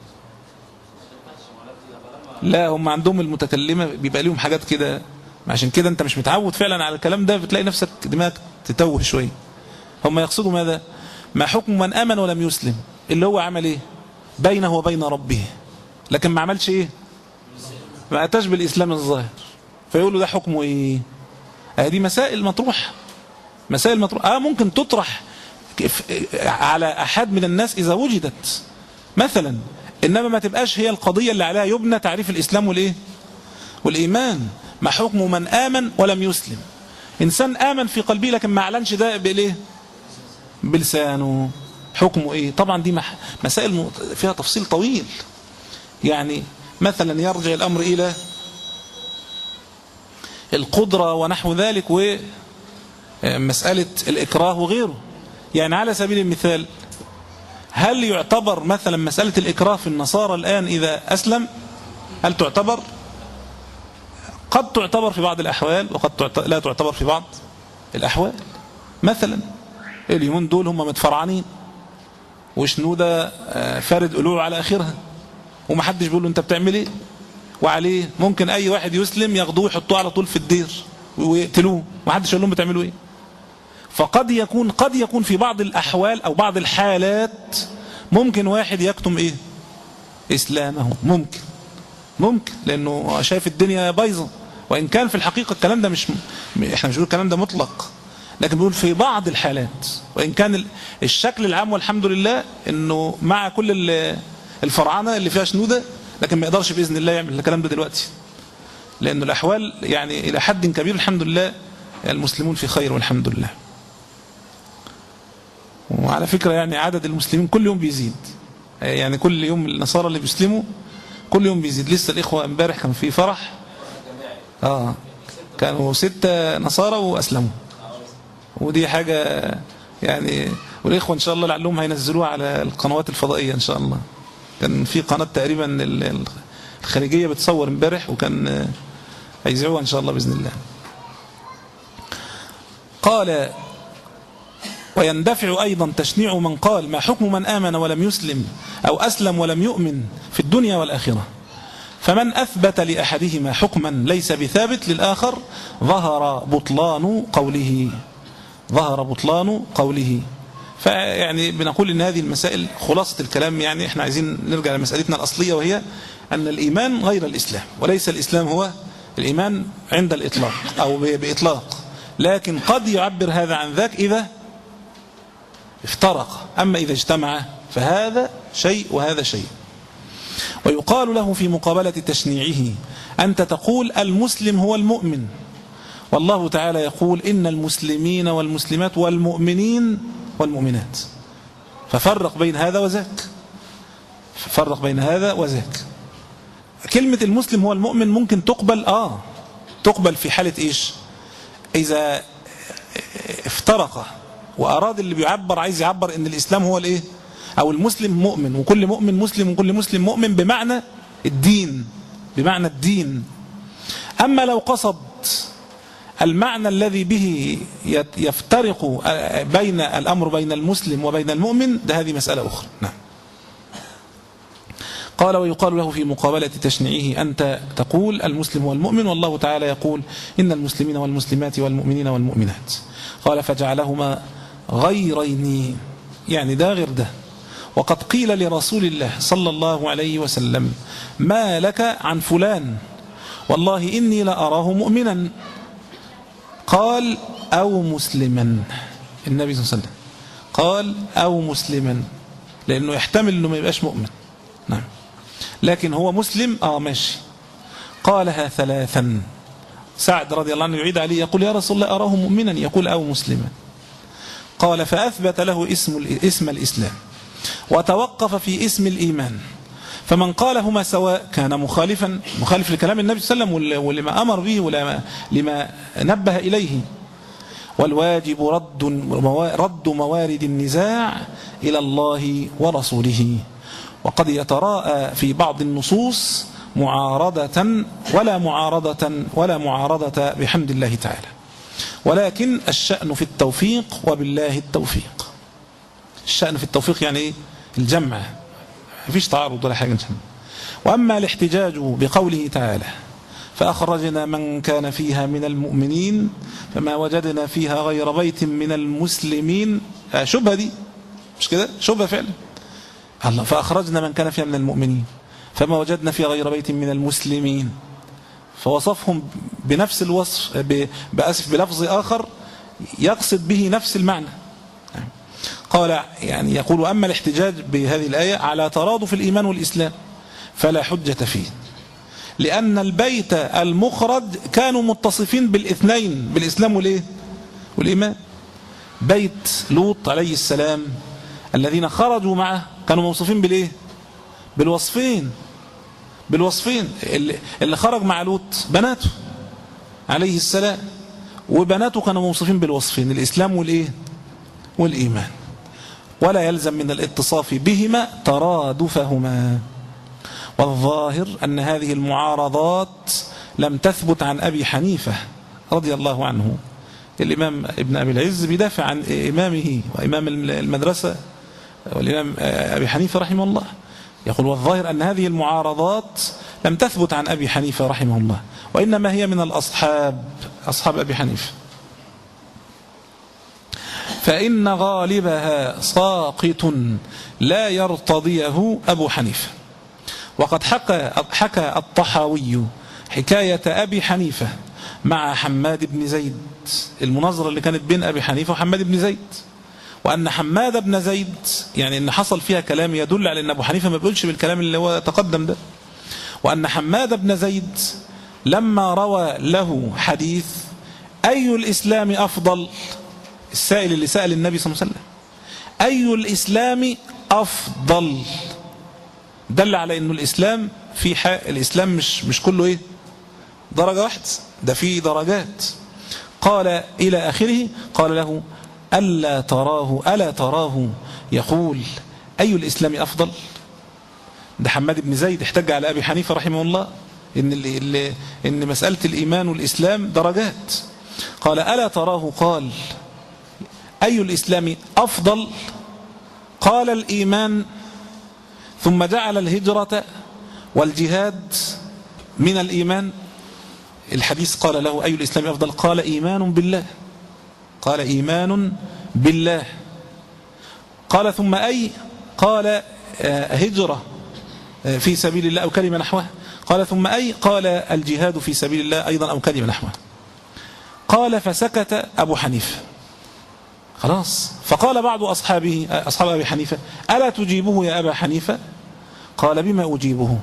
لا، هم عندهم المتكلمة بيبقى لهم حاجات كده، عشان كده أنت مش متعود فعلا على الكلام ده، بتلاقي نفسك دماغك تتوه شوية. هم يقصدوا ماذا؟ ما حكم من آمن ولم يسلم، اللي هو عمل إيه بينه وبين ربه، لكن ما عملش إيه، ما أتاش بالإسلام الظاهر، فيقولوا ده حكمه إيه؟ هذه مسائل مطروحة، مسائل مطروحة آه ممكن تطرح على أحد من الناس إذا وجدت مثلا، إنما ما تبقاش هي القضية اللي عليها يبنى تعريف الإسلام والإيه والإيمان. ما حكم من آمن ولم يسلم؟ إنسان آمن في قلبه لكن ما أعلنش ده بإيه بلسانه، حكمه إيه؟ طبعا دي مسائل فيها تفصيل طويل. يعني مثلا يرجع الأمر إلى القدرة ونحو ذلك ومسألة الإكراه وغيره. يعني على سبيل المثال هل يعتبر مثلا مسألة الإكراه في النصارى الآن إذا أسلم؟ هل تعتبر؟ قد تعتبر في بعض الأحوال وقد لا تعتبر في بعض الأحوال. مثلا اليومين دول هم متفرعنين وشنودة فارد قلوع على آخرها ومحدش بيقول له أنت بتعمل إيه، وعليه ممكن أي واحد يسلم ياخدوه يحطوه على طول في الدير ويقتلوه ومحدش يقول لهم بتعملوا إيه. فقد يكون قد يكون في بعض الأحوال أو بعض الحالات ممكن واحد يكتم إيه إسلامه، ممكن ممكن لأنه شايف الدنيا بايظة، وإن كان في الحقيقة الكلام ده مش إحنا مش بنقول الكلام ده مطلق، لكن بنقول في بعض الحالات، وإن كان الشكل العام والحمد لله إنه مع كل الفرعنة اللي فيها شنودة، لكن ما يقدرش بإذن الله يعمل الكلام ده دلوقتي، لأنه الأحوال يعني إلى حد كبير الحمد لله المسلمون في خير والحمد لله. وعلى فكرة يعني عدد المسلمين كل يوم بيزيد، يعني كل يوم النصارى اللي بيسلموا كل يوم بيزيد. لسه الإخوة امبارح كان في فرح آه كانوا ستة نصارى وأسلموا، ودي حاجة يعني، والإخوة إن شاء الله لعلهم هينزلوها على القنوات الفضائية إن شاء الله. كان في قناة تقريبا الخارجية بتصور امبارح وكان هيذيعوها إن شاء الله بإذن الله. قال ويندفع أيضا تشنيع من قال ما حكم من آمن ولم يسلم أو أسلم ولم يؤمن في الدنيا والآخرة، فمن أثبت لأحدهما حكما ليس بثابت للآخر ظهر بطلان قوله ظهر بطلان قوله. فيعني بنقول إن هذه المسائل خلاصة الكلام، يعني إحنا عايزين نرجع لمسألتنا الأصلية، وهي أن الإيمان غير الإسلام، وليس الإسلام هو الإيمان عند الإطلاق أو بإطلاق، لكن قد يعبر هذا عن ذاك إذا افترق، أما إذا اجتمع فهذا شيء وهذا شيء. ويقال له في مقابلة تشنيعه أنت تقول المسلم هو المؤمن، والله تعالى يقول إن المسلمين والمسلمات والمؤمنين والمؤمنات، ففرق بين هذا وذاك، ففرق بين هذا وذاك. كلمة المسلم هو المؤمن ممكن تقبل آه تقبل في حالة إيش؟ إذا افترق وأراد اللي بيعبر عايز يعبر إن الإسلام هو الإيه أو المسلم مؤمن وكل مؤمن مسلم وكل مسلم مؤمن بمعنى الدين، بمعنى الدين. أما لو قصد المعنى الذي به يفترق بين الأمر بين المسلم وبين المؤمن، ده هذه مسألة أخرى. نعم. قال ويقال له في مقابلة تشنيعه أنت تقول المسلم هو المؤمن، والله تعالى يقول إن المسلمين والمسلمات والمؤمنين والمؤمنات. قال فجعلهما غيرين، يعني ده غير ده. وقد قيل لرسول الله صلى الله عليه وسلم ما لك عن فلان والله إني لأراه مؤمنا، قال أو مسلما. النبي صلى الله عليه وسلم قال أو مسلما، لأنه يحتمل أنه ما يبقاش مؤمن. نعم، لكن هو مسلم آه ماشي، قالها ثلاثا. سعد رضي الله عنه يعيد عليه يقول يا رسول الله أراه مؤمنا، يقول أو مسلما. قال فأثبت له اسم اسم الإسلام وتوقف في اسم الإيمان، فمن قالهما سواء كان مخالفا مخالف لكلام النبي صلى الله عليه وسلم ولما أمر به ولما نبه إليه. والواجب رد رد موارد النزاع إلى الله ورسوله، وقد يتراءى في بعض النصوص معارضة ولا معارضة ولا معارضة بحمد الله تعالى، ولكن الشأن في التوفيق وبالله التوفيق. الشأن في التوفيق يعني ايه؟ الجمع، مفيش تعارض ولا حاجة. وأما الاحتجاج بقوله تعالى فأخرجنا من كان فيها من المؤمنين فما وجدنا فيها غير بيت من المسلمين، شبهة دي مش كده؟ شبهة فعلا. الله فأخرجنا من كان فيها من المؤمنين فما وجدنا فيها غير بيت من المسلمين، فوصفهم بنفس الوصف بأسف بلفظ آخر يقصد به نفس المعنى. قال يعني يقول أما الاحتجاج بهذه الآية على ترادف الإيمان والإسلام فلا حجة فيه، لأن البيت المخرج كانوا متصفين بالاثنين، بالإسلام والإيه؟ والإيمان. بيت لوط عليه السلام الذين خرجوا معه كانوا موصوفين بالإيه؟ بالوصفين بالوصفين اللي خرج مع لوط بناته عليه السلام، وبناته كانوا موصوفين بالوصفين الإسلام والإيه؟ والإيمان، ولا يلزم من الاتصاف بهما ترادفهما. والظاهر أن هذه المعارضات لم تثبت عن أبي حنيفة رضي الله عنه. الإمام ابن أبي العز بيدافع عن إمامه وإمام المدرسة والإمام أبي حنيفة رحمه الله، يقول والظاهر أن هذه المعارضات لم تثبت عن أبي حنيفة رحمه الله، وإنما هي من الأصحاب أصحاب أبي حنيفة، فإن غالبها ساقط لا يرتضيه أبو حنيفة. وقد حكى, حكى الطحاوي حكاية أبي حنيفة مع حماد بن زيد، المناظرة اللي كانت بين أبي حنيفة وحماد بن زيد، وأن حماد بن زيد يعني أن حصل فيها كلام يدل على أن أبو حنيفة ما بيقولش بالكلام اللي هو تقدم ده، وأن حماد بن زيد لما روى له حديث أي الإسلام أفضل، السائل اللي سأل النبي صلى الله عليه وسلم أي الإسلام أفضل، دل على أنه الإسلام في الإسلام مش مش كله إيه درجة واحدة، ده فيه درجات. قال إلى آخره قال له ألا تراه ألا تراه يقول أي الإسلام أفضل. ده حماد بن زيد احتج على أبي حنيفة رحمه الله إن, اللي اللي إن مسألة الإيمان والإسلام درجات. قال ألا تراه قال أي الإسلام أفضل، قال الإيمان، ثم جعل الهجرة والجهاد من الإيمان. الحديث قال له أي الإسلام أفضل، قال إيمان بالله، قال إيمان بالله. قال ثم أي، قال هجرة في سبيل الله أو كلمة نحوها. قال ثم أي، قال الجهاد في سبيل الله أيضا أو كلمة نحوها. قال فسكت أبو حنيفة خلاص. فقال بعض أصحابه أصحاب أبي حنيفة ألا تجيبه يا أبا حنيفة؟ قال بما أجيبه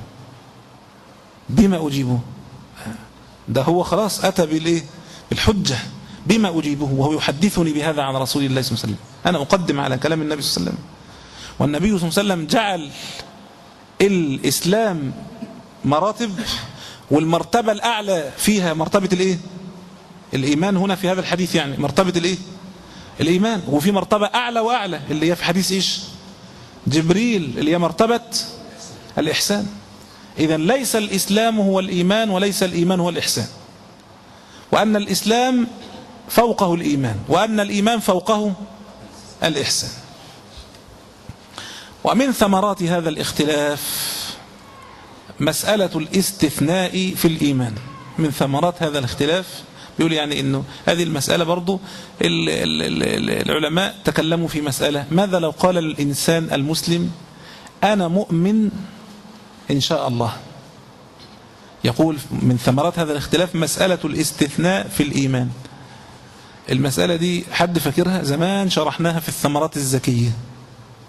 بما أجيبه ده هو خلاص أتى بالإيه؟ بالحجة. بما أجيبه وهو يحدثني بهذا عن رسول الله صلى الله عليه وسلم. أنا أقدم على كلام النبي صلى الله عليه وسلم، والنبي صلى الله عليه وسلم جعل الإسلام مراتب، والمرتبة الأعلى فيها مرتبة الإيه؟ الإيمان. هنا في هذا الحديث يعني مرتبة الإيه؟ الإيمان. وفي مرتبة أعلى وأعلى اللي هي في حديث إيش؟ جبريل، اللي هي مرتبة الإحسان. إذن ليس الإسلام هو الإيمان وليس الإيمان هو الإحسان، وأن الإسلام فوقه الإيمان، وأن الإيمان فوقه الإحسان. ومن ثمرات هذا الاختلاف مسألة الاستثناء في الإيمان. من ثمرات هذا الاختلاف بيقول يعني إنه هذه المسألة برضو العلماء تكلموا في مسألة، ماذا لو قال الإنسان المسلم أنا مؤمن إن شاء الله؟ يقول من ثمرات هذا الاختلاف مسألة الاستثناء في الإيمان. المسألة دي حد فاكرها؟ زمان شرحناها في الثمرات الزكية،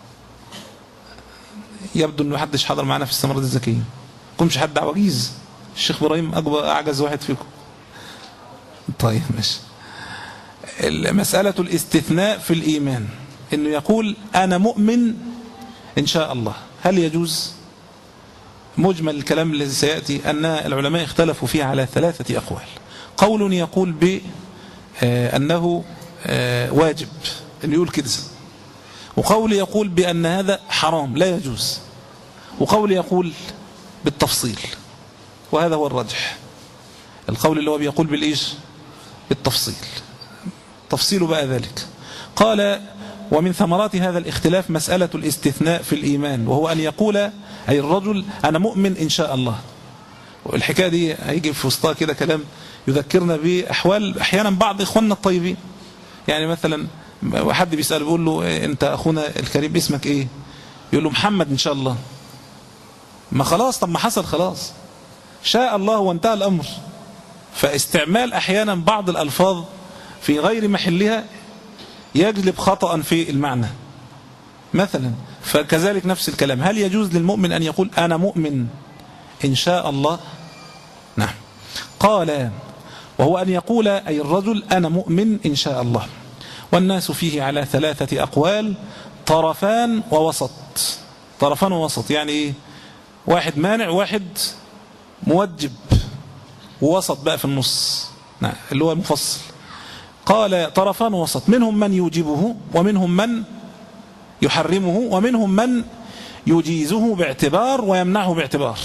يبدو أنه حدش حضر معنا في الثمرات الزكية، كمش حد عواجيز الشيخ إبراهيم أكبر أعجز واحد فيكم. طيب ماشي. مسألة الاستثناء في الإيمان إنه يقول أنا مؤمن إن شاء الله، هل يجوز؟ مجمل الكلام الذي سيأتي أن العلماء اختلفوا فيه على ثلاثة أقوال. قول يقول بأنه واجب أن يقول كده، وقول يقول بأن هذا حرام لا يجوز، وقول يقول بالتفصيل، وهذا هو الرجح. القول اللي هو بيقول بالإيش؟ بالتفصيل. تفصيل بقى ذلك. قال ومن ثمرات هذا الاختلاف مسألة الاستثناء في الإيمان، وهو أن يقول أي الرجل أنا مؤمن إن شاء الله. والحكاية دي هيجي في وسطها كده كلام يذكرنا بأحوال أحيانا بعض إخواننا الطيبين. يعني مثلا حد بيسأل بيقول له أنت أخونا الكريم اسمك إيه؟ يقول له محمد إن شاء الله. ما خلاص، طب ما حصل خلاص، شاء الله وانتهى الأمر. فاستعمال أحيانا بعض الألفاظ في غير محلها يجلب خطأ في المعنى مثلا. فكذلك نفس الكلام، هل يجوز للمؤمن أن يقول أنا مؤمن إن شاء الله؟ نعم. قال وهو أن يقول أي الرجل أنا مؤمن إن شاء الله. والناس فيه على ثلاثة أقوال، طرفان ووسط. طرفان ووسط يعني إيه؟ واحد مانع واحد موجب، ووسط بقى في النص، نعم اللي هو المفصل. قال طرفان وسط، منهم من يوجبه ومنهم من يحرمه ومنهم من يجيزه باعتبار ويمنعه باعتبار،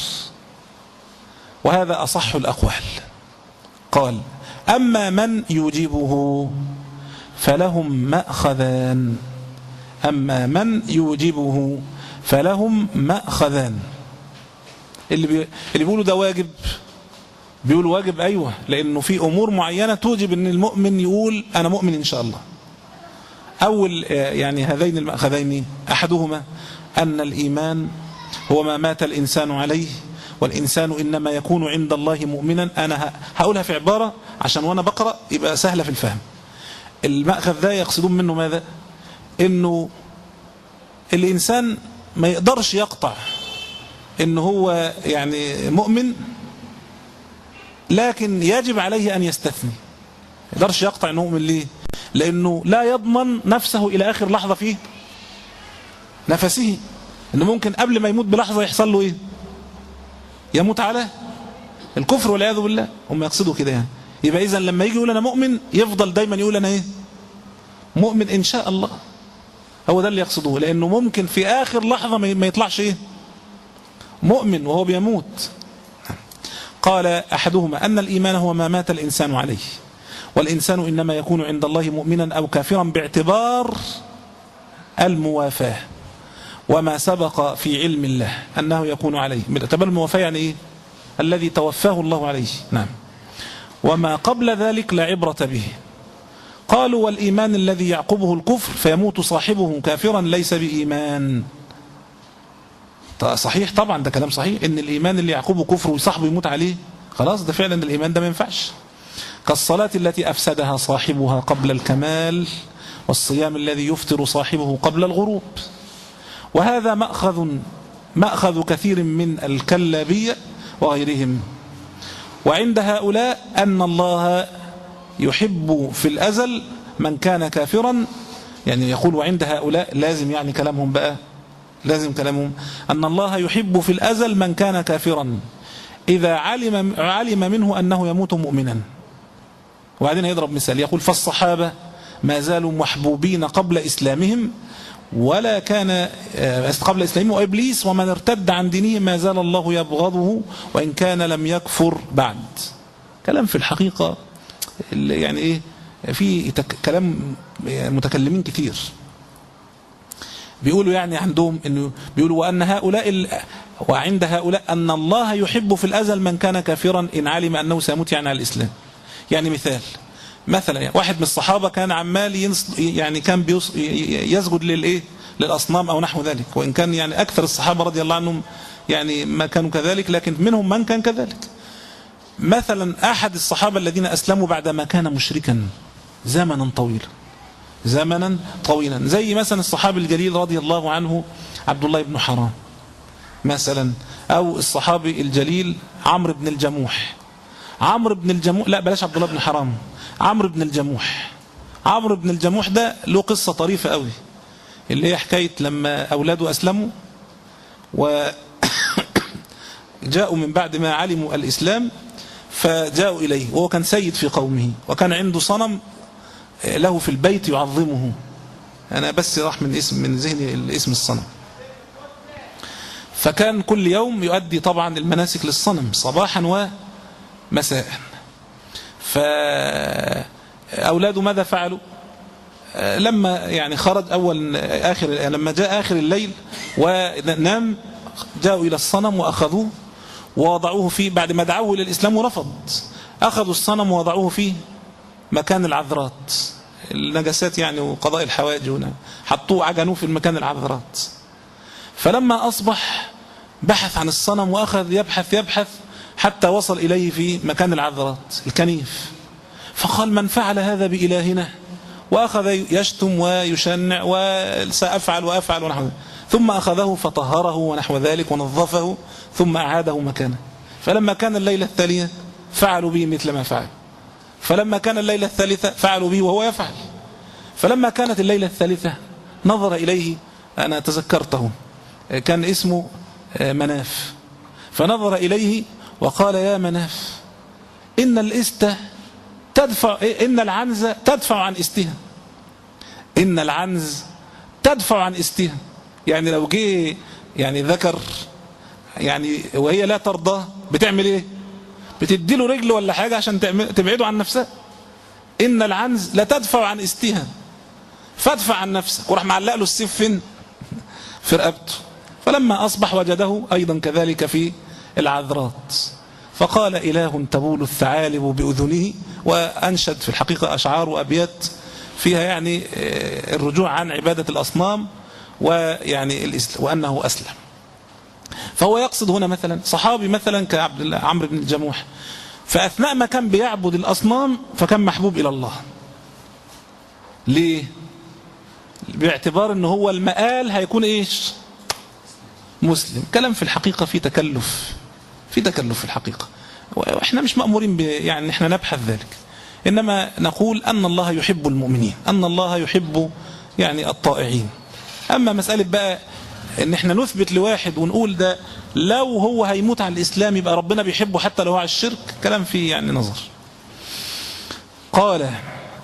وهذا أصح الأقوال. قال أما من يوجبه فلهم مأخذان أما من يوجبه فلهم مأخذان اللي, بي... اللي بيقولوا ده واجب، بيقولوا واجب أيوة، لأنه في أمور معينة توجب أن المؤمن يقول أنا مؤمن إن شاء الله. أول يعني هذين المأخذين أحدهما أن الإيمان هو ما مات الإنسان عليه، والإنسان إنما يكون عند الله مؤمنا. أنا هقولها في عبارة عشان وأنا بقرأ يبقى سهلة في الفهم. المأخذ ده يقصدون منه ماذا؟ إنه الإنسان ما يقدرش يقطع إنه هو يعني مؤمن، لكن يجب عليه أن يستثني. ما يقدرش يقطع إنه مؤمن. ليه؟ لأنه لا يضمن نفسه إلى آخر لحظة فيه نفسه، إنه ممكن قبل ما يموت بلحظة يحصل له إيه؟ يموت على الكفر والعياذ بالله. هم يقصدوا كده يعني. يبقى إذن لما يجي يقول أنا مؤمن يفضل دايما يقول أنا إيه؟ مؤمن إن شاء الله. هو ده اللي يقصدوه، لأنه ممكن في آخر لحظة ما يطلعش إيه؟ مؤمن وهو بيموت. قال أحدهما أن الإيمان هو ما مات الإنسان عليه، والإنسان إنما يكون عند الله مؤمنا أو كافرا باعتبار الموافاة وما سبق في علم الله أنه يكون عليه. باعتبار الموافاة يعني إيه؟ الذي توفاه الله عليه. نعم. وما قبل ذلك لا عبرة به. قالوا والإيمان الذي يعقبه الكفر فيموت صاحبه كافرا ليس بإيمان. صحيح طبعا، ده كلام صحيح ان الايمان اللي يعقبه كفر وصاحبه يموت عليه خلاص ده فعلا الايمان ده ما ينفعش. كالصلاة التي افسدها صاحبها قبل الكمال، والصيام الذي يفطر صاحبه قبل الغروب. وهذا مأخذ مأخذ كثير من الكلابية وغيرهم. وعند هؤلاء أن الله يحب في الأزل من كان كافرا، يعني يقول وعند هؤلاء لازم يعني كلامهم بقى لازم كلامهم أن الله يحب في الأزل من كان كافرا إذا علم, علم منه أنه يموت مؤمنا. وبعدين يضرب مثال يقول فالصحابة ما زالوا محبوبين قبل إسلامهم ولا كان قبل إسلامهم، وإبليس ومن ارتد عن دينه ما زال الله يبغضه وإن كان لم يكفر بعد. كلام في الحقيقة يعني إيه، في كلام متكلمين كثير بيقولوا يعني عندهم إنه بيقولوا وأن هؤلاء وعند هؤلاء أن الله يحب في الأزل من كان كافرا إن علم أنه سيموت يعني على الإسلام. يعني مثال مثلا يعني واحد من الصحابة كان عمال يعني كان يسجد للإيه للأصنام أو نحو ذلك، وإن كان يعني أكثر الصحابة رضي الله عنهم يعني ما كانوا كذلك، لكن منهم من كان كذلك. مثلا أحد الصحابة الذين أسلموا بعدما كان مشركا زمنا طويلا زمنا طويلا زي مثلا الصحابي الجليل رضي الله عنه عبد الله بن حرام. مثلا، أو الصحابي الجليل عمرو بن الجموح. عمرو بن الجموح، لا بلاش عبد الله بن حرام، عمرو بن الجموح. عمرو بن الجموح ده له قصة طريفة قوي، اللي هي حكاية لما أولاده أسلموا وجاءوا من بعد ما علموا الإسلام، فجاءوا إليه وهو كان سيد في قومه، وكان عنده صنم له في البيت يعظمه. أنا بس راح من اسم من ذهني الاسم الصنم. فكان كل يوم يؤدي طبعا المناسك للصنم صباحا ومساء. فأولاده ماذا فعلوا؟ لما يعني خرج أول آخر لما جاء آخر الليل ونام، جاءوا إلى الصنم وأخذوه ووضعوه فيه، بعد ما دعوه إلى الإسلام ورفض، أخذوا الصنم ووضعوه فيه مكان العذرات، النجاسات يعني وقضاء الحوائج، حطوه عجنوه في المكان العذرات. فلما أصبح بحث عن الصنم وأخذ يبحث يبحث حتى وصل إليه في مكان العذرات الكنيف، فقال: من فعل هذا بإلهنا؟ وأخذ يشتم ويشنع وسأفعل وأفعل ونحو ذلك. ثم أخذه فطهره ونحو ذلك ونظفه ثم أعاده مكانه. فلما كان الليلة التالية فعلوا به مثل ما فعل، فلما كان الليلة الثالثة فعلوا به وهو يفعل. فلما كانت الليلة الثالثة نظر إليه، أنا تذكرته، كان اسمه مناف، فنظر إليه وقال: يا مناف، إن الإست تدفع إن العنز تدفع عن استها. إن العنز تدفع عن استها، يعني لو جه يعني ذكر يعني وهي لا ترضى بتعمل ايه؟ بتدي له رجل ولا حاجة عشان تبعده عن نفسها. إن العنز لا تدفع عن استها فادفع عن نفسك. وراح معلق له السيف فين؟ في رقبته. فلما أصبح وجده أيضا كذلك في العذرات، فقال: إله تبول الثعالب بأذنه. وأنشد في الحقيقة أشعار وأبيات فيها يعني الرجوع عن عبادة الأصنام ويعني وأنه أسلم. فهو يقصد هنا مثلا صحابي مثلا كعبد عمرو بن الجموح، فأثناء ما كان بيعبد الأصنام فكان محبوب إلى الله. ليه؟ باعتبار أنه هو المآل هيكون إيش؟ مسلم. كلام في الحقيقة في تكلف في تكلف في الحقيقة، وإحنا مش مأمورين يعني إحنا نبحث ذلك، إنما نقول أن الله يحب المؤمنين، أن الله يحب يعني الطائعين. أما مسألة بقى إن إحنا نثبت لواحد ونقول ده لو هو هيموت على الإسلام يبقى ربنا بيحبه حتى لو على الشرك، كلام فيه يعني نظر. قال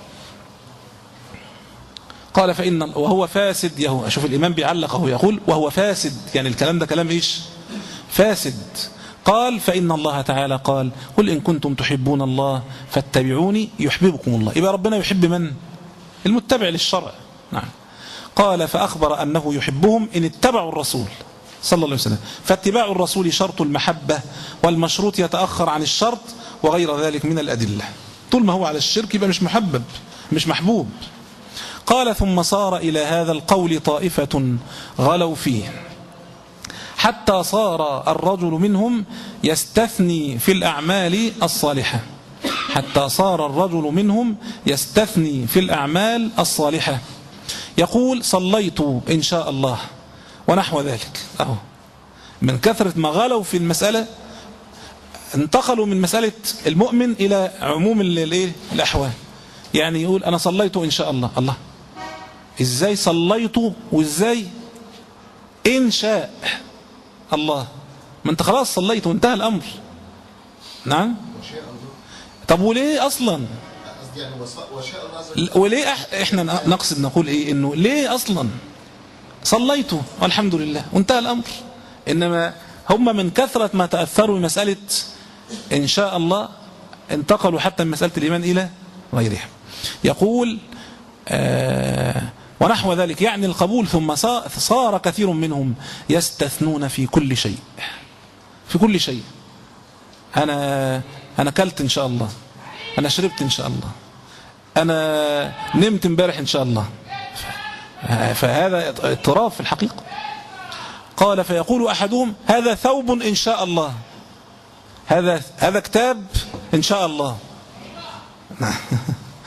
قال فإن وهو فاسد يهو. أشوف الإمام بيعلقه يقول وهو فاسد، يعني الكلام ده كلام إيش؟ فاسد. قال: فإن الله تعالى قال: قل إن كنتم تحبون الله فاتبعوني يحببكم الله. يبقى ربنا يحب من؟ المتبع للشرع. نعم. قال: فأخبر أنه يحبهم إن اتبعوا الرسول صلى الله عليه وسلم، فاتباع الرسول شرط المحبة، والمشروط يتأخر عن الشرط، وغير ذلك من الأدلة. طول ما هو على الشرك يبقى مش محبب مش محبوب. قال: ثم صار إلى هذا القول طائفة غلوا فيه حتى صار الرجل منهم يستثني في الأعمال الصالحة حتى صار الرجل منهم يستثني في الأعمال الصالحة، يقول: صليت إن شاء الله ونحو ذلك. أهو من كثرة ما غلوا في المسألة انتقلوا من مسألة المؤمن إلى عموم الأحوال. يعني يقول: أنا صليت إن شاء الله. الله، إزاي صليت وإزاي إن شاء الله؟ ما أنت خلاص صليت وانتهى الأمر. نعم. طب وليه أصلا؟ وليه إحنا نقصد نقول إيه؟ إنه ليه أصلا صليت والحمد لله وانتهى الأمر؟ إنما هم من كثرة ما تأثروا بمسألة إن شاء الله انتقلوا حتى من مسألة الإيمان إلى غيرها. يقول آه ونحو ذلك، يعني القبول. ثم صار كثير منهم يستثنون في كل شيء في كل شيء. أنا أنا كلت إن شاء الله، أنا شربت إن شاء الله، أنا نمت امبارح إن شاء الله. فهذا اضطراب في الحقيقة. قال: فيقول أحدهم: هذا ثوب إن شاء الله، هذا هذا كتاب إن شاء الله،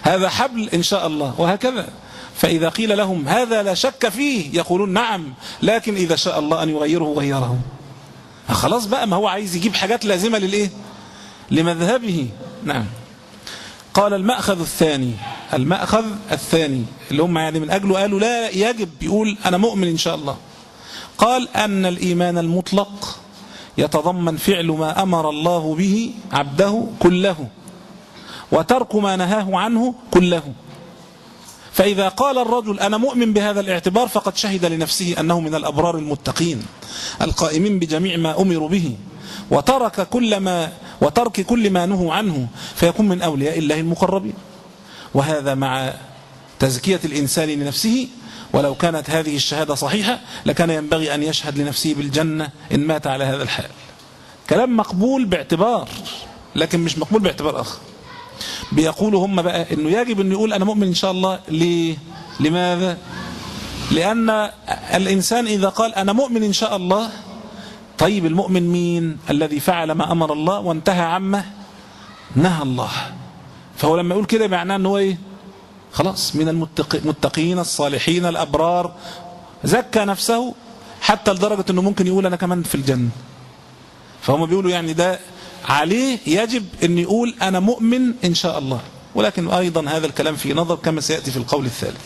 هذا حبل إن شاء الله، وهكذا. فإذا قيل لهم هذا لا شك فيه يقولون نعم، لكن إذا شاء الله أن يغيره غيره. خلاص بقى، ما هو عايز يجيب حاجات لازمة للإيه؟ لمذهبه. نعم. قال المأخذ الثاني، المأخذ الثاني اللي هم يعني من أجله قالوا لا يجب يقول أنا مؤمن إن شاء الله. قال أن الإيمان المطلق يتضمن فعل ما أمر الله به عبده كله، وترك ما نهاه عنه كله. فإذا قال الرجل أنا مؤمن بهذا الاعتبار فقد شهد لنفسه أنه من الأبرار المتقين القائمين بجميع ما أمروا به، وترك كل ما وترك كل ما نهوا عنه، فيكون من أولياء الله المقربين. وهذا مع تزكية الإنسان لنفسه، ولو كانت هذه الشهادة صحيحة لكان ينبغي أن يشهد لنفسه بالجنة إن مات على هذا الحال. كلام مقبول باعتبار، لكن مش مقبول باعتبار آخر. بيقولوا هم بقى إنه يجب أن يقول أنا مؤمن إن شاء الله. ليه؟ لماذا؟ لأن الإنسان إذا قال أنا مؤمن إن شاء الله، طيب المؤمن مين؟ الذي فعل ما أمر الله وانتهى عما نهى الله. فهو لما يقول كده معناه أنه إيه؟ خلاص من المتقين الصالحين الأبرار، زكى نفسه حتى لدرجة أنه ممكن يقول أنا كمان في الجنة. فهم بيقولوا يعني ده عليه يجب أن يقول أنا مؤمن إن شاء الله. ولكن أيضا هذا الكلام في نظر كما سيأتي في القول الثالث.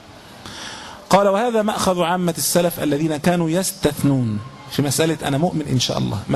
قال وهذا مأخذ عامة السلف الذين كانوا يستثنون في مسألة أنا مؤمن إن شاء الله.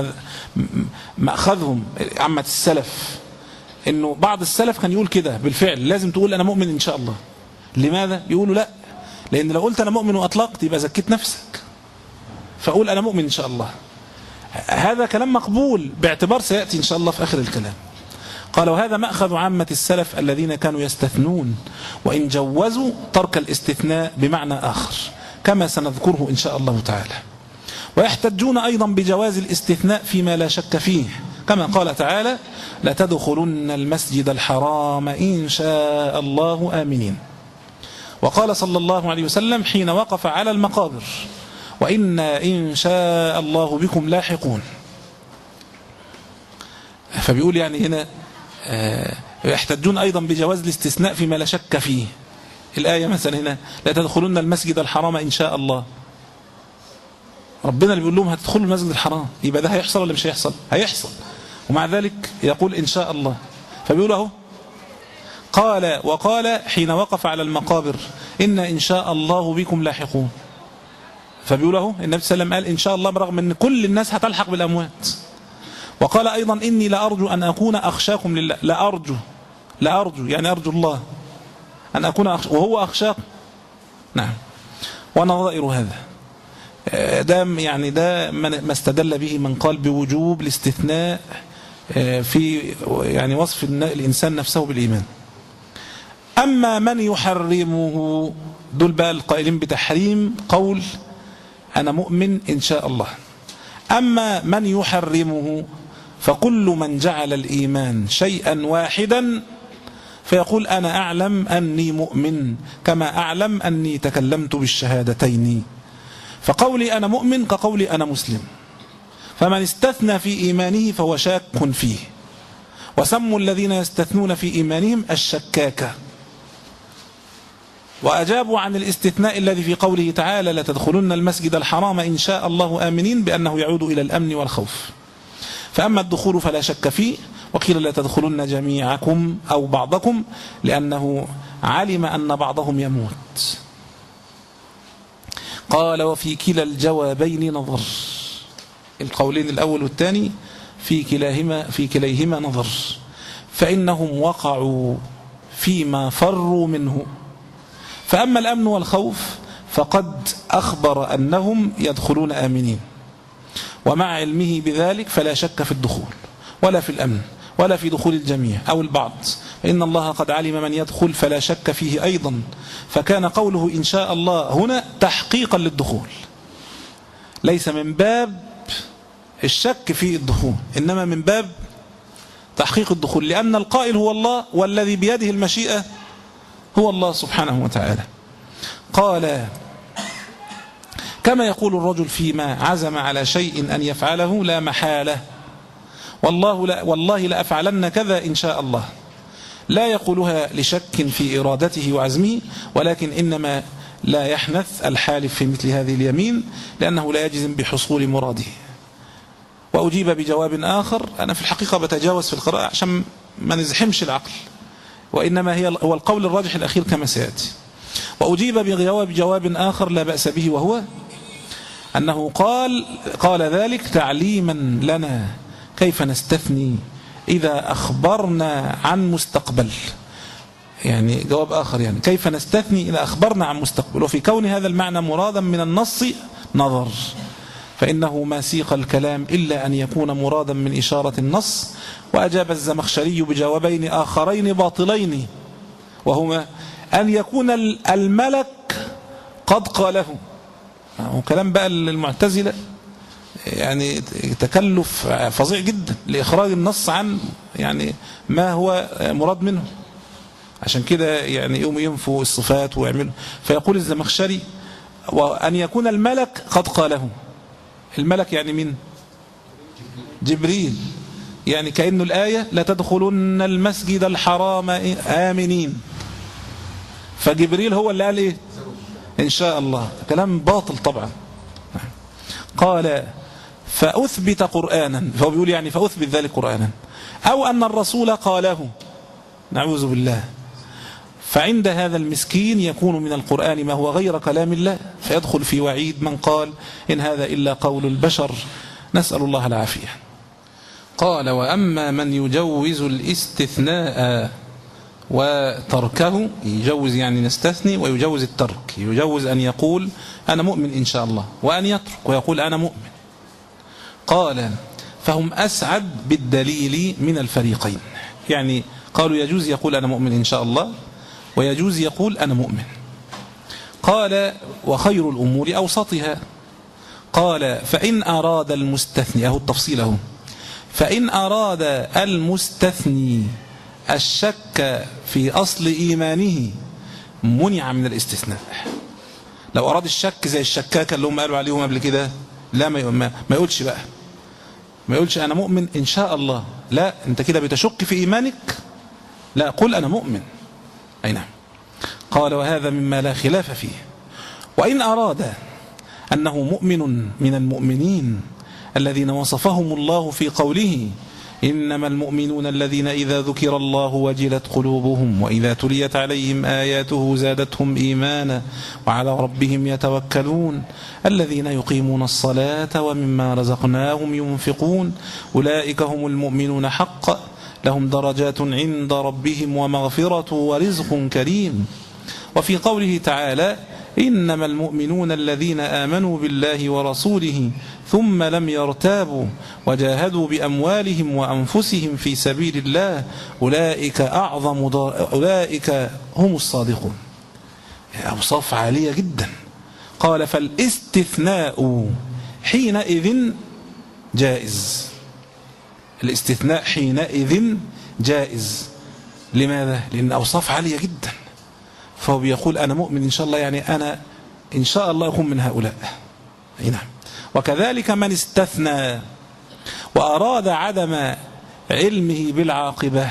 مأخذهم عامة السلف إنه بعض السلف كان يقول كده بالفعل، لازم تقول أنا مؤمن إن شاء الله. لماذا؟ يقولوا لا، لأن لو قلت أنا مؤمن وأطلقت يبقى زكيت نفسك، فأقول أنا مؤمن إن شاء الله. هذا كلام مقبول باعتبار سيأتي إن شاء الله في آخر الكلام. قال وهذا مأخذ عامة السلف الذين كانوا يستثنون، وإن جوزوا ترك الاستثناء بمعنى آخر كما سنذكره إن شاء الله تعالى. ويحتجون أيضا بجواز الاستثناء فيما لا شك فيه، كما قال تعالى لتدخلن المسجد الحرام إن شاء الله آمنين. وقال صلى الله عليه وسلم حين وقف على المقابر وإنا إن شاء الله بكم لاحقون. فبيقول يعني هنا يحتجون أيضا بجواز الاستثناء فيما لا شك فيه. الآية مثلا هنا لا تدخلن المسجد الحرام إن شاء الله، ربنا اللي بيقول لهم هتدخلوا المسجد الحرام، يبقى ده هيحصل ولا مش هيحصل؟ هيحصل، ومع ذلك يقول إن شاء الله. فبيقول اهو قال وقال حين وقف على المقابر إن إن شاء الله بكم لاحقون. فبيقول اهو النبي صلى الله عليه وسلم قال إن شاء الله برغم أن كل الناس هتلحق بالأموات. وقال أيضا إني لأرجو أن أكون أخشاكم لله. لأرجو لأرجو يعني أرجو الله أن أكون أخشى وهو أخشاكم. نعم. ونظائر هذا ده يعني ده ما استدل به من قال بوجوب الاستثناء في يعني وصف الإنسان نفسه بالإيمان. أما من يحرمه، دول بقى القائلين بتحريم قول أنا مؤمن إن شاء الله. أما من يحرمه فكل من جعل الإيمان شيئا واحدا فيقول أنا أعلم أني مؤمن كما أعلم أني تكلمت بالشهادتين، فقولي أنا مؤمن كقولي أنا مسلم. فمن استثنى في إيمانه فهو شاك فيه، وسموا الذين يستثنون في إيمانهم الشكاكة. وأجابوا عن الاستثناء الذي في قوله تعالى لتدخلن المسجد الحرام إن شاء الله آمنين بأنه يعود إلى الأمن والخوف. فأما الدخول فلا شك فيه، وقيل لا تدخلن جميعكم أو بعضكم لأنه علم أن بعضهم يموت. قال وفي كلا الجوابين نظر، القولين الأول والثاني في كلاهما في كليهما نظر، فإنهم وقعوا فيما فروا منه. فأما الأمن والخوف فقد أخبر أنهم يدخلون آمنين، ومع علمه بذلك فلا شك في الدخول ولا في الأمن ولا في دخول الجميع أو البعض، إن الله قد علم من يدخل فلا شك فيه أيضا. فكان قوله إن شاء الله هنا تحقيقا للدخول، ليس من باب الشك في الدخول، إنما من باب تحقيق الدخول، لأن القائل هو الله والذي بيده المشيئة هو الله سبحانه وتعالى. قال كما يقول الرجل فيما عزم على شيء أن يفعله لا محالة والله لا والله لأفعلن كذا إن شاء الله، لا يقولها لشك في إرادته وعزمه، ولكن إنما لا يحنث الحالف في مثل هذه اليمين لأنه لا يجزم بحصول مراده. وأجيب بجواب آخر، أنا في الحقيقة بتجاوز في القراءة عشان ما نزحمش العقل، وإنما هي هو القول الراجح الأخير كما سيأتي. وأجيب بجواب جواب آخر لا بأس به، وهو أنه قال قال ذلك تعليما لنا كيف نستثني إذا أخبرنا عن مستقبل. يعني جواب آخر، يعني كيف نستثني إذا أخبرنا عن مستقبل، وفي كون هذا المعنى مرادا من النص نظر، فإنه ما سيق الكلام إلا أن يكون مرادا من إشارة النص. وأجاب الزمخشري بجوابين آخرين باطلين، وهما أن يكون الملك قد قاله، وكلام بقى المعتزلة يعني تكلف فظيع جدا لإخراج النص عن يعني ما هو مراد منه، عشان كده يعني يوم ينفوا الصفات ويعملوا. فيقول الزمخشري وأن يكون الملك قد قاله. الملك يعني مين؟ جبريل. يعني كأنه الآية لا تدخلن المسجد الحرام آمنين، فجبريل هو اللي قال إيه؟ إن شاء الله. كلام باطل طبعا. قال فأثبت قرآنا، فهو بيقول يعني فأثبت ذلك قرآنا، أو أن الرسول قاله، نعوذ بالله. فعند هذا المسكين يكون من القرآن ما هو غير كلام الله، فيدخل في وعيد من قال إن هذا إلا قول البشر، نسأل الله العافية. قال وأما من يجوز الاستثناء وتركه، يجوز يعني نستثني، ويجوز الترك، يجوز أن يقول أنا مؤمن إن شاء الله، وأن يترك ويقول أنا مؤمن. قال فهم أسعد بالدليل من الفريقين، يعني قالوا يجوز يقول أنا مؤمن إن شاء الله، ويجوز يقول أنا مؤمن. قال وخير الأمور أوسطها. قال فإن أراد المستثني، أهو التفصيل أهو، فإن أراد المستثني الشك في أصل إيمانه منع من الاستثناء. لو أراد الشك زي الشكاكة اللي هم قالوا عليهم قبل كده، لا ما ما يقولش بقى، ما يقولش أنا مؤمن إن شاء الله، لا أنت كده بتشك في إيمانك، لا قل أنا مؤمن. أي نعم. قال وهذا مما لا خلاف فيه. وإن أراد أنه مؤمن من المؤمنين الذين وصفهم الله في قوله إنما المؤمنون الذين إذا ذكر الله وجلت قلوبهم وإذا تليت عليهم آياته زادتهم إيمانا وعلى ربهم يتوكلون الذين يقيمون الصلاة ومما رزقناهم ينفقون أولئك هم المؤمنون حقا لهم درجات عند ربهم ومغفرة ورزق كريم. وفي قوله تعالى إنما المؤمنون الذين آمنوا بالله ورسوله ثم لم يرتابوا وجاهدوا بأموالهم وأنفسهم في سبيل الله أولئك أعظم أولئك هم الصادقون. أوصاف عالية جدا. قال فالاستثناء حينئذ جائز. الاستثناء حينئذ جائز. لماذا؟ لأن أوصاف عالية جدا. فهو بيقول أنا مؤمن إن شاء الله، يعني أنا إن شاء الله أكون من هؤلاء. نعم. وكذلك من استثنى وأراد عدم علمه بالعاقبة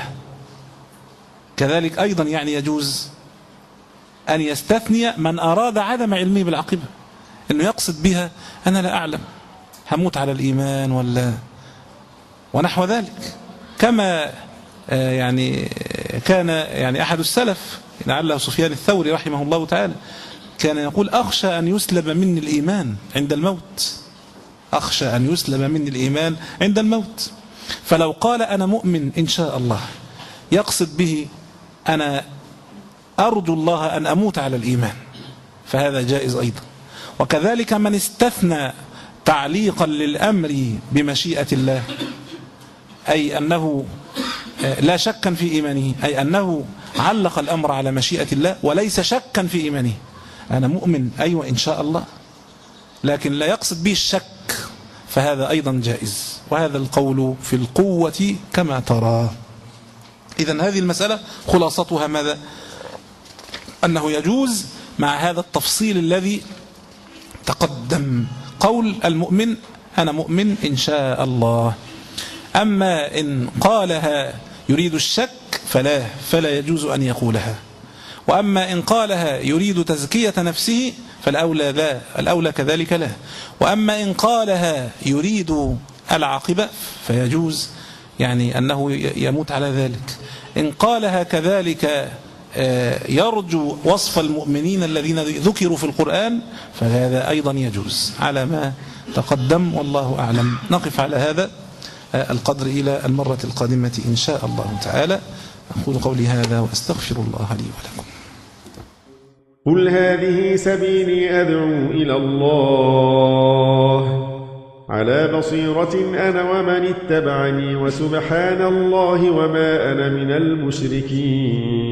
كذلك أيضا يعني يجوز أن يستثني من أراد عدم علمه بالعاقبة، أنه يقصد بها أنا لا أعلم هموت على الإيمان ولا ونحو ذلك، كما يعني كان يعني أحد السلف لعله سفيان الثوري رحمه الله تعالى كان يقول أخشى أن يسلب مني الإيمان عند الموت، أخشى أن يسلب مني الإيمان عند الموت. فلو قال أنا مؤمن إن شاء الله يقصد به أنا أرجو الله أن أموت على الإيمان، فهذا جائز أيضا. وكذلك من استثنى تعليقا للأمر بمشيئة الله، أي أنه لا شكا في إيمانه، أي أنه علق الأمر على مشيئة الله وليس شكا في إيمانه، أنا مؤمن أيوة إن شاء الله، لكن لا يقصد به الشك، فهذا أيضا جائز. وهذا القول في القوة كما ترى. إذن هذه المسألة خلاصتها ماذا؟ أنه يجوز مع هذا التفصيل الذي تقدم، قول المؤمن أنا مؤمن إن شاء الله. أما إن قالها يريد الشك فلا فلا يجوز أن يقولها. وأما إن قالها يريد تزكية نفسه فالأولى لا الأولى كذلك لا. وأما إن قالها يريد العاقبة فيجوز يعني أنه يموت على ذلك. إن قالها كذلك يرجو وصف المؤمنين الذين ذكروا في القرآن فهذا أيضا يجوز على ما تقدم، والله أعلم. نقف على هذا القدر إلى المرة القادمة إن شاء الله تعالى. أقول قولي هذا وأستغفر الله لي ولكم. قل هذه سبيلي أدعو إلى الله على بصيرة أنا ومن اتبعني، وسبحان الله وما أنا من المشركين.